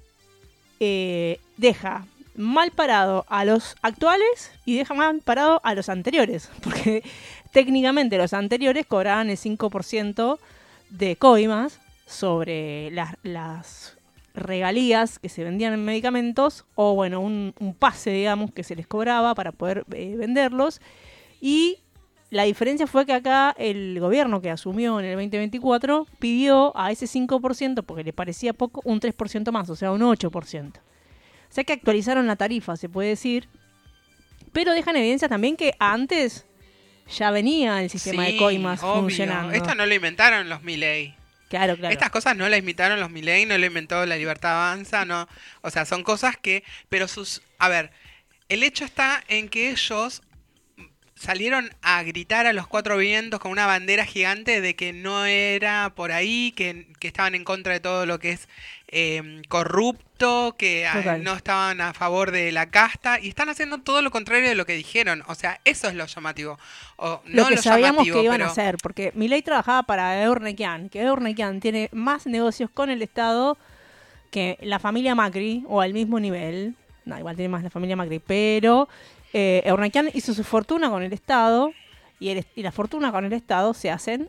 eh, deja mal parado a los actuales y deja mal parado a los anteriores, porque técnicamente los anteriores cobraban el cinco por ciento de coimas sobre las, las regalías que se vendían en medicamentos, o bueno, un, un pase, digamos, que se les cobraba para poder eh, venderlos, y la diferencia fue que acá el gobierno que asumió en el veinte veinticuatro pidió a ese cinco por ciento, porque le parecía poco, un tres por ciento más, o sea, un ocho por ciento. O sea que actualizaron la tarifa, se puede decir, pero dejan evidencia también que antes ya venía el sistema Sí, de coimas obvio. funcionando. Esto no lo inventaron los Milei. Claro, claro. Estas cosas no las inventaron los Milei, no lo inventó La Libertad Avanza, no. O sea, son cosas que... Pero sus... A ver, el hecho está en que ellos salieron a gritar a los cuatro vientos con una bandera gigante de que no era por ahí, que, que estaban en contra de todo lo que es eh, corrupto, que ah, Total. no estaban a favor de la casta, y están haciendo todo lo contrario de lo que dijeron. O sea, eso es lo llamativo. O, Lo no que lo sabíamos llamativo, que iban pero- a hacer, porque Milei trabajaba para Eurnequian, que Eurnequian tiene más negocios con el Estado que la familia Macri, o al mismo nivel. No, igual tiene más la familia Macri, pero eh, Eurnequian hizo su fortuna con el Estado, y, el, y la fortuna con el Estado se hacen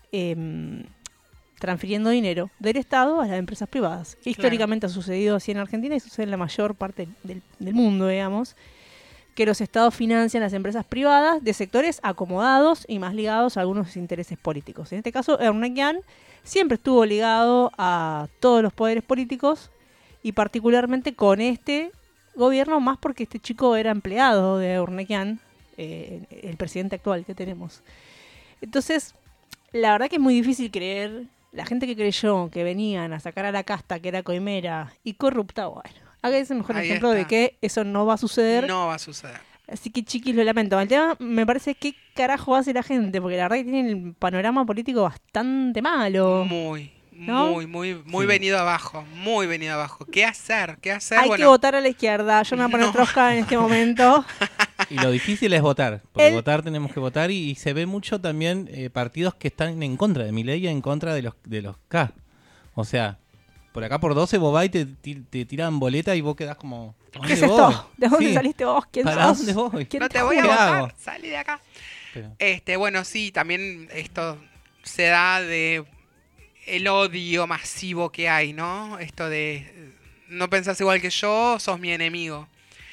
em, transfiriendo dinero del Estado a las empresas privadas. Que Claro. históricamente ha sucedido así en Argentina y sucede en la mayor parte del, del mundo, digamos, que los estados financian las empresas privadas de sectores acomodados y más ligados a algunos intereses políticos. En este caso, Eurnequian siempre estuvo ligado a todos los poderes políticos y particularmente con este gobierno, más porque este chico era empleado de Eurnequian, eh, el presidente actual que tenemos. Entonces, la verdad que es muy difícil creer, la gente que creyó que venían a sacar a la casta, que era coimera y corrupta, bueno, acá es el mejor Ahí ejemplo de está. que eso no va a suceder. No va a suceder. Así que chiquis, lo lamento. El tema me parece qué carajo hace la gente, porque la verdad que tienen el panorama político bastante malo. Muy, ¿no? muy, muy, muy Sí. venido abajo, muy venido abajo. ¿Qué hacer? ¿Qué hacer? Hay bueno, que votar a la izquierda. Yo me voy a poner No. trosca en este momento. Y lo difícil es votar, porque El- votar tenemos que votar y, y se ve mucho también eh, partidos que están en contra de Milei y en contra de los de los K. O sea, por acá por doce vos vas y te, ti- te tiran boleta y vos quedás como... ¿Qué es ¿dónde esto? voy? ¿De dónde Sí, saliste vos? ¿Quién ¿para sos? dónde voy? ¿Quién no te voy a ¿Qué votar, hago? salí de acá. Pero- Este, bueno, sí, también esto se da de el odio masivo que hay, ¿no? Esto de eh, no pensás igual que yo, sos mi enemigo.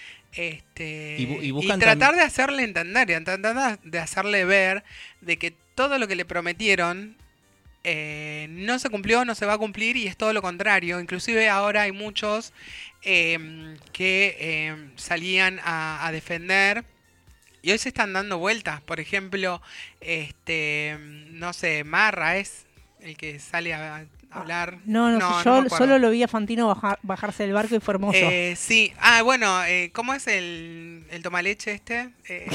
Este, Y bu- y y buscan tratar tam- de hacerle entender, y tratar de hacerle ver de que todo lo que le prometieron eh, no se cumplió, no se va a cumplir y es todo lo contrario. Inclusive ahora hay muchos eh, que eh, salían a, a defender y hoy se están dando vueltas. Por ejemplo, este, no sé, Marra es el que sale a, a hablar. No, no, no yo me acuerdo. solo lo vi a Fantino bajar- bajarse del barco y fue hermoso. Eh, sí, ah, bueno, eh, ¿cómo es el, el tomaleche este? Eh,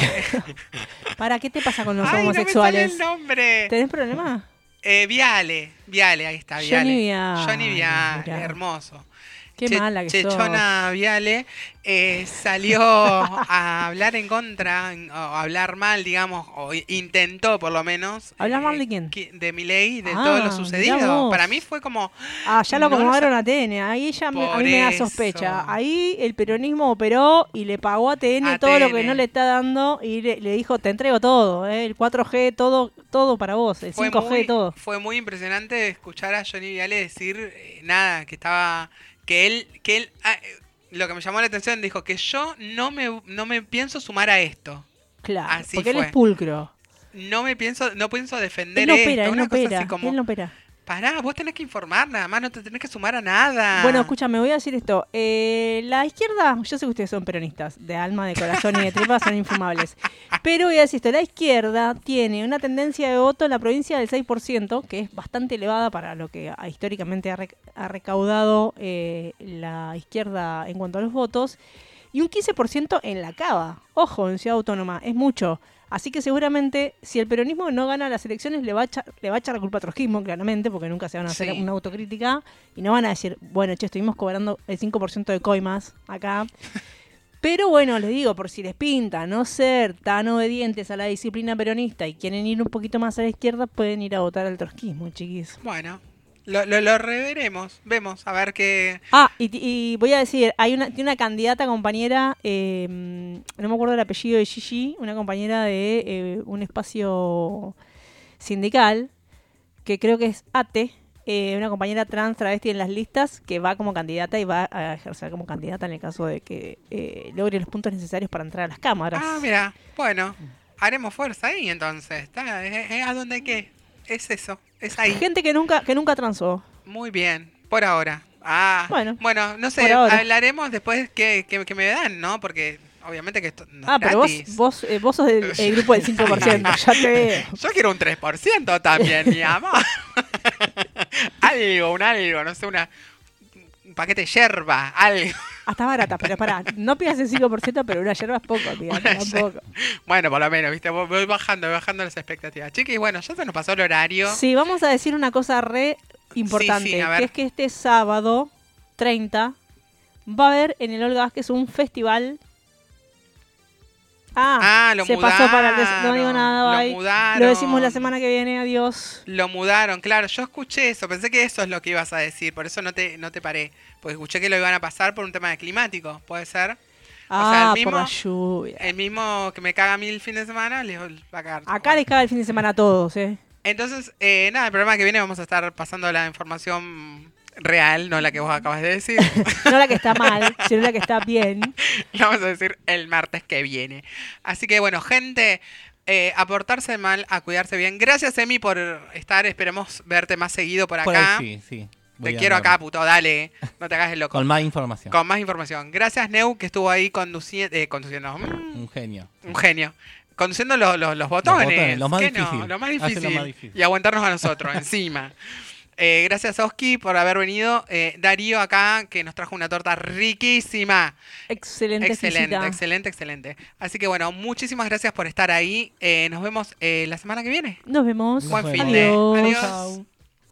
¿Para qué te pasa con los Ay, homosexuales? no me sale el nombre. ¿Tenés problema? Eh, Viale, Viale, ahí está, Viale. Johnny Viale, Johnny Viale, mirá. hermoso. Qué Che- mala que sos. Chechona Viale eh, salió a hablar en contra, o a hablar mal, digamos, o i- intentó por lo menos. ¿Hablar eh, mal de quién? qui- De Milei, de Ah, todo lo mirá sucedido. vos. Para mí fue como... Ah, ya lo no acomodaron sa- a T N. Ahí ya me- a Por mí me da eso. sospecha. Ahí el peronismo operó y le pagó a T N A todo lo T N. que no le está dando y le, le dijo, te entrego todo, eh, el cuatro G, todo todo para vos, el Fue cinco G, muy, todo. fue muy impresionante escuchar a Johnny Viale decir eh, nada, que estaba, que él, que él, ah, eh, lo que me llamó la atención, dijo que yo no me, no me pienso sumar a esto, Claro, así porque él fue. es pulcro. no me pienso, no pienso defender Él no esto, opera, él una no cosa opera, así como, él no opera. pará, vos tenés que informar nada más, no te tenés que sumar a nada. Bueno, escúchame, voy a decir esto. Eh, la izquierda, yo sé que ustedes son peronistas, de alma, de corazón y de tripa, son infumables. Pero voy a decir esto, la izquierda tiene una tendencia de voto en la provincia del seis por ciento, que es bastante elevada para lo que ah, históricamente ha, rec- ha recaudado eh, la izquierda en cuanto a los votos. y un quince por ciento en La Cava. Ojo, en Ciudad Autónoma, es mucho. Así que seguramente, si el peronismo no gana las elecciones, le va a echar, le va a echar la culpa a trotskismo, claramente, porque nunca se van a hacer Sí. una autocrítica, y no van a decir, bueno, che, estuvimos cobrando el cinco por ciento de coimas acá. Pero bueno, les digo, por si les pinta no ser tan obedientes a la disciplina peronista y quieren ir un poquito más a la izquierda, pueden ir a votar al trotskismo, chiquis. Bueno, lo, lo, lo reveremos. Vemos, a ver qué... Ah, y, y voy a decir, hay una, tiene una candidata compañera, eh, no me acuerdo el apellido de Gigi, una compañera de eh, un espacio sindical, que creo que es A T E, eh, una compañera trans travesti en las listas, que va como candidata y va a ejercer como candidata en el caso de que eh, logre los puntos necesarios para entrar a las cámaras. Ah, mira, bueno, haremos fuerza ahí entonces. Está, es, es a donde qué. Es eso, es ahí. Gente que nunca, que nunca transó. Muy bien, por ahora. Ah, Bueno, bueno, no sé, por ahora. hablaremos después que, que, que me dan, ¿no? Porque obviamente que esto no Ah, es pero vos, gratis. vos, eh, vos sos del el grupo del cinco por ciento, ya te veo. Yo quiero un tres por ciento también, mi amor. Algo, un algo, no sé, una un paquete de yerba, algo. Hasta barata, pero pará, no pidas el cinco por ciento, pero una yerba es poco, amiga, Una tampoco. Bueno, por lo menos, viste, voy voy bajando, voy bajando las expectativas. Chiquis, bueno, ya se nos pasó el horario. Sí, vamos a decir una cosa re importante, Sí, sí, a ver. que es que este sábado treinta va a haber en el Olga Vázquez un festival. Ah, Ah, lo se mudaron. pasó para el des- no digo nada, Lo bye. mudaron. Lo decimos la semana que viene, adiós. Lo mudaron, claro, yo escuché eso, pensé que eso es lo que ibas a decir, por eso no te, no te paré, porque escuché que lo iban a pasar por un tema de climático, ¿puede ser? Ah, o sea, el mismo, por la lluvia. el mismo que me caga a mí el fin de semana, les va a cagar. Acá les caga el fin de semana a todos, ¿eh? Entonces, eh, nada, el programa que viene vamos a estar pasando la información real, no la que vos acabas de decir. No la que está mal, sino la que está bien. Lo vamos a decir el martes que viene. Así que bueno, gente, eh, a portarse mal, a cuidarse bien. Gracias, Emi, por estar. Esperemos verte más seguido por Por acá. ahí sí, sí. Voy Te a quiero andar. acá, puto, dale. No te hagas el loco. Con más información. Con más información. Gracias, Neu, que estuvo ahí conduciendo. Eh, conduciendo. mm, Un genio. un genio. Conduciendo los, los, los botones. botones, lo más ¿Qué no? difícil. Lo más Hace lo difícil. más difícil. Y aguantarnos a nosotros encima. Eh, gracias, Oski, por haber venido. Eh, Darío acá, que nos trajo una torta riquísima. Excelente, Excelente, exquisita. excelente, excelente. Así que bueno, muchísimas gracias por estar ahí. Eh, nos vemos eh, la semana que viene. Nos vemos. Buen Nos fin vemos. de. Adiós. Adiós.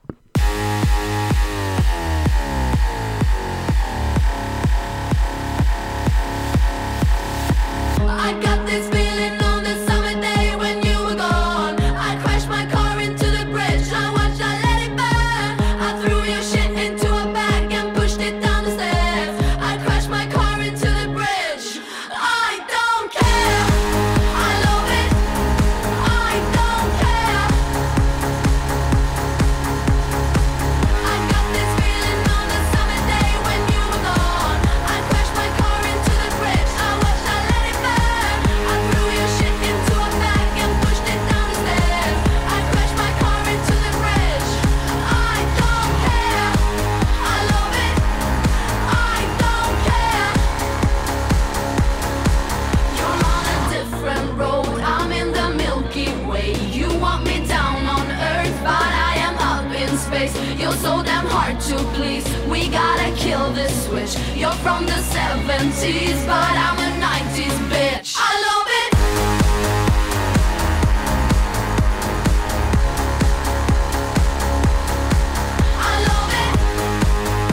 I got this feeling on the summer day when you were gone. I crashed my car into the bridge. I watched, I let it burn. I threw your shit into a bag and pushed it down the stairs. I crashed my car into the bridge. I don't care. I love it. I don't care. I got this feeling on the summer day when you were gone. I crashed my car into the bridge. I watched, I let it burn. I threw your shit into a bag and pushed it down the stairs. I crashed my car into the bridge. I don't care. I love it. I don't care. You're on a different road. I'm in the Milky Way. You want me down on Earth, but I am up in space. You're so damn hard to please. We gotta kill this switch. You're from the seventies, but I'm a nineties bitch. I love it. I love it.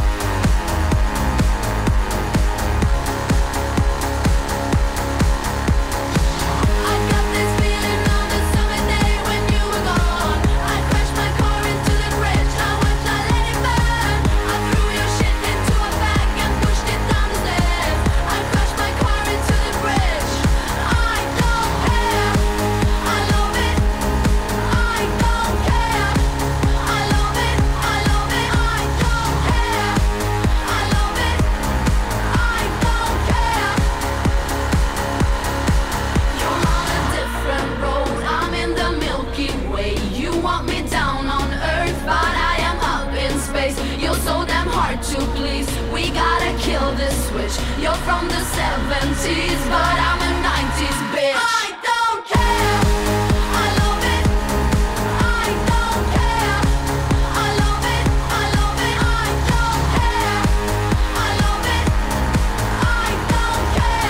I got this feeling on the summer day when you were gone. I crashed my car into the bridge. I watched, I let it burn. I threw your shit into a bag and pushed it down the stairs. I crashed my car into the bridge. I don't care. I love it. I don't care. I love it. I love it. I don't care. I love it. I don't care. You're on a different road. I'm in the Milky Way. You want me down on Earth, but I am up in space. You're so damn hard to please. We gotta kill this switch. You're from the seventies, but I'm a nineties bitch. I don't care. I love it. I don't care. I love it. I love it. I don't care. I love it. I don't care.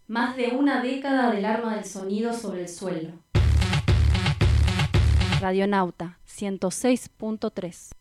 Más de una década del arma del sonido sobre el suelo. Radionauta ciento seis punto tres.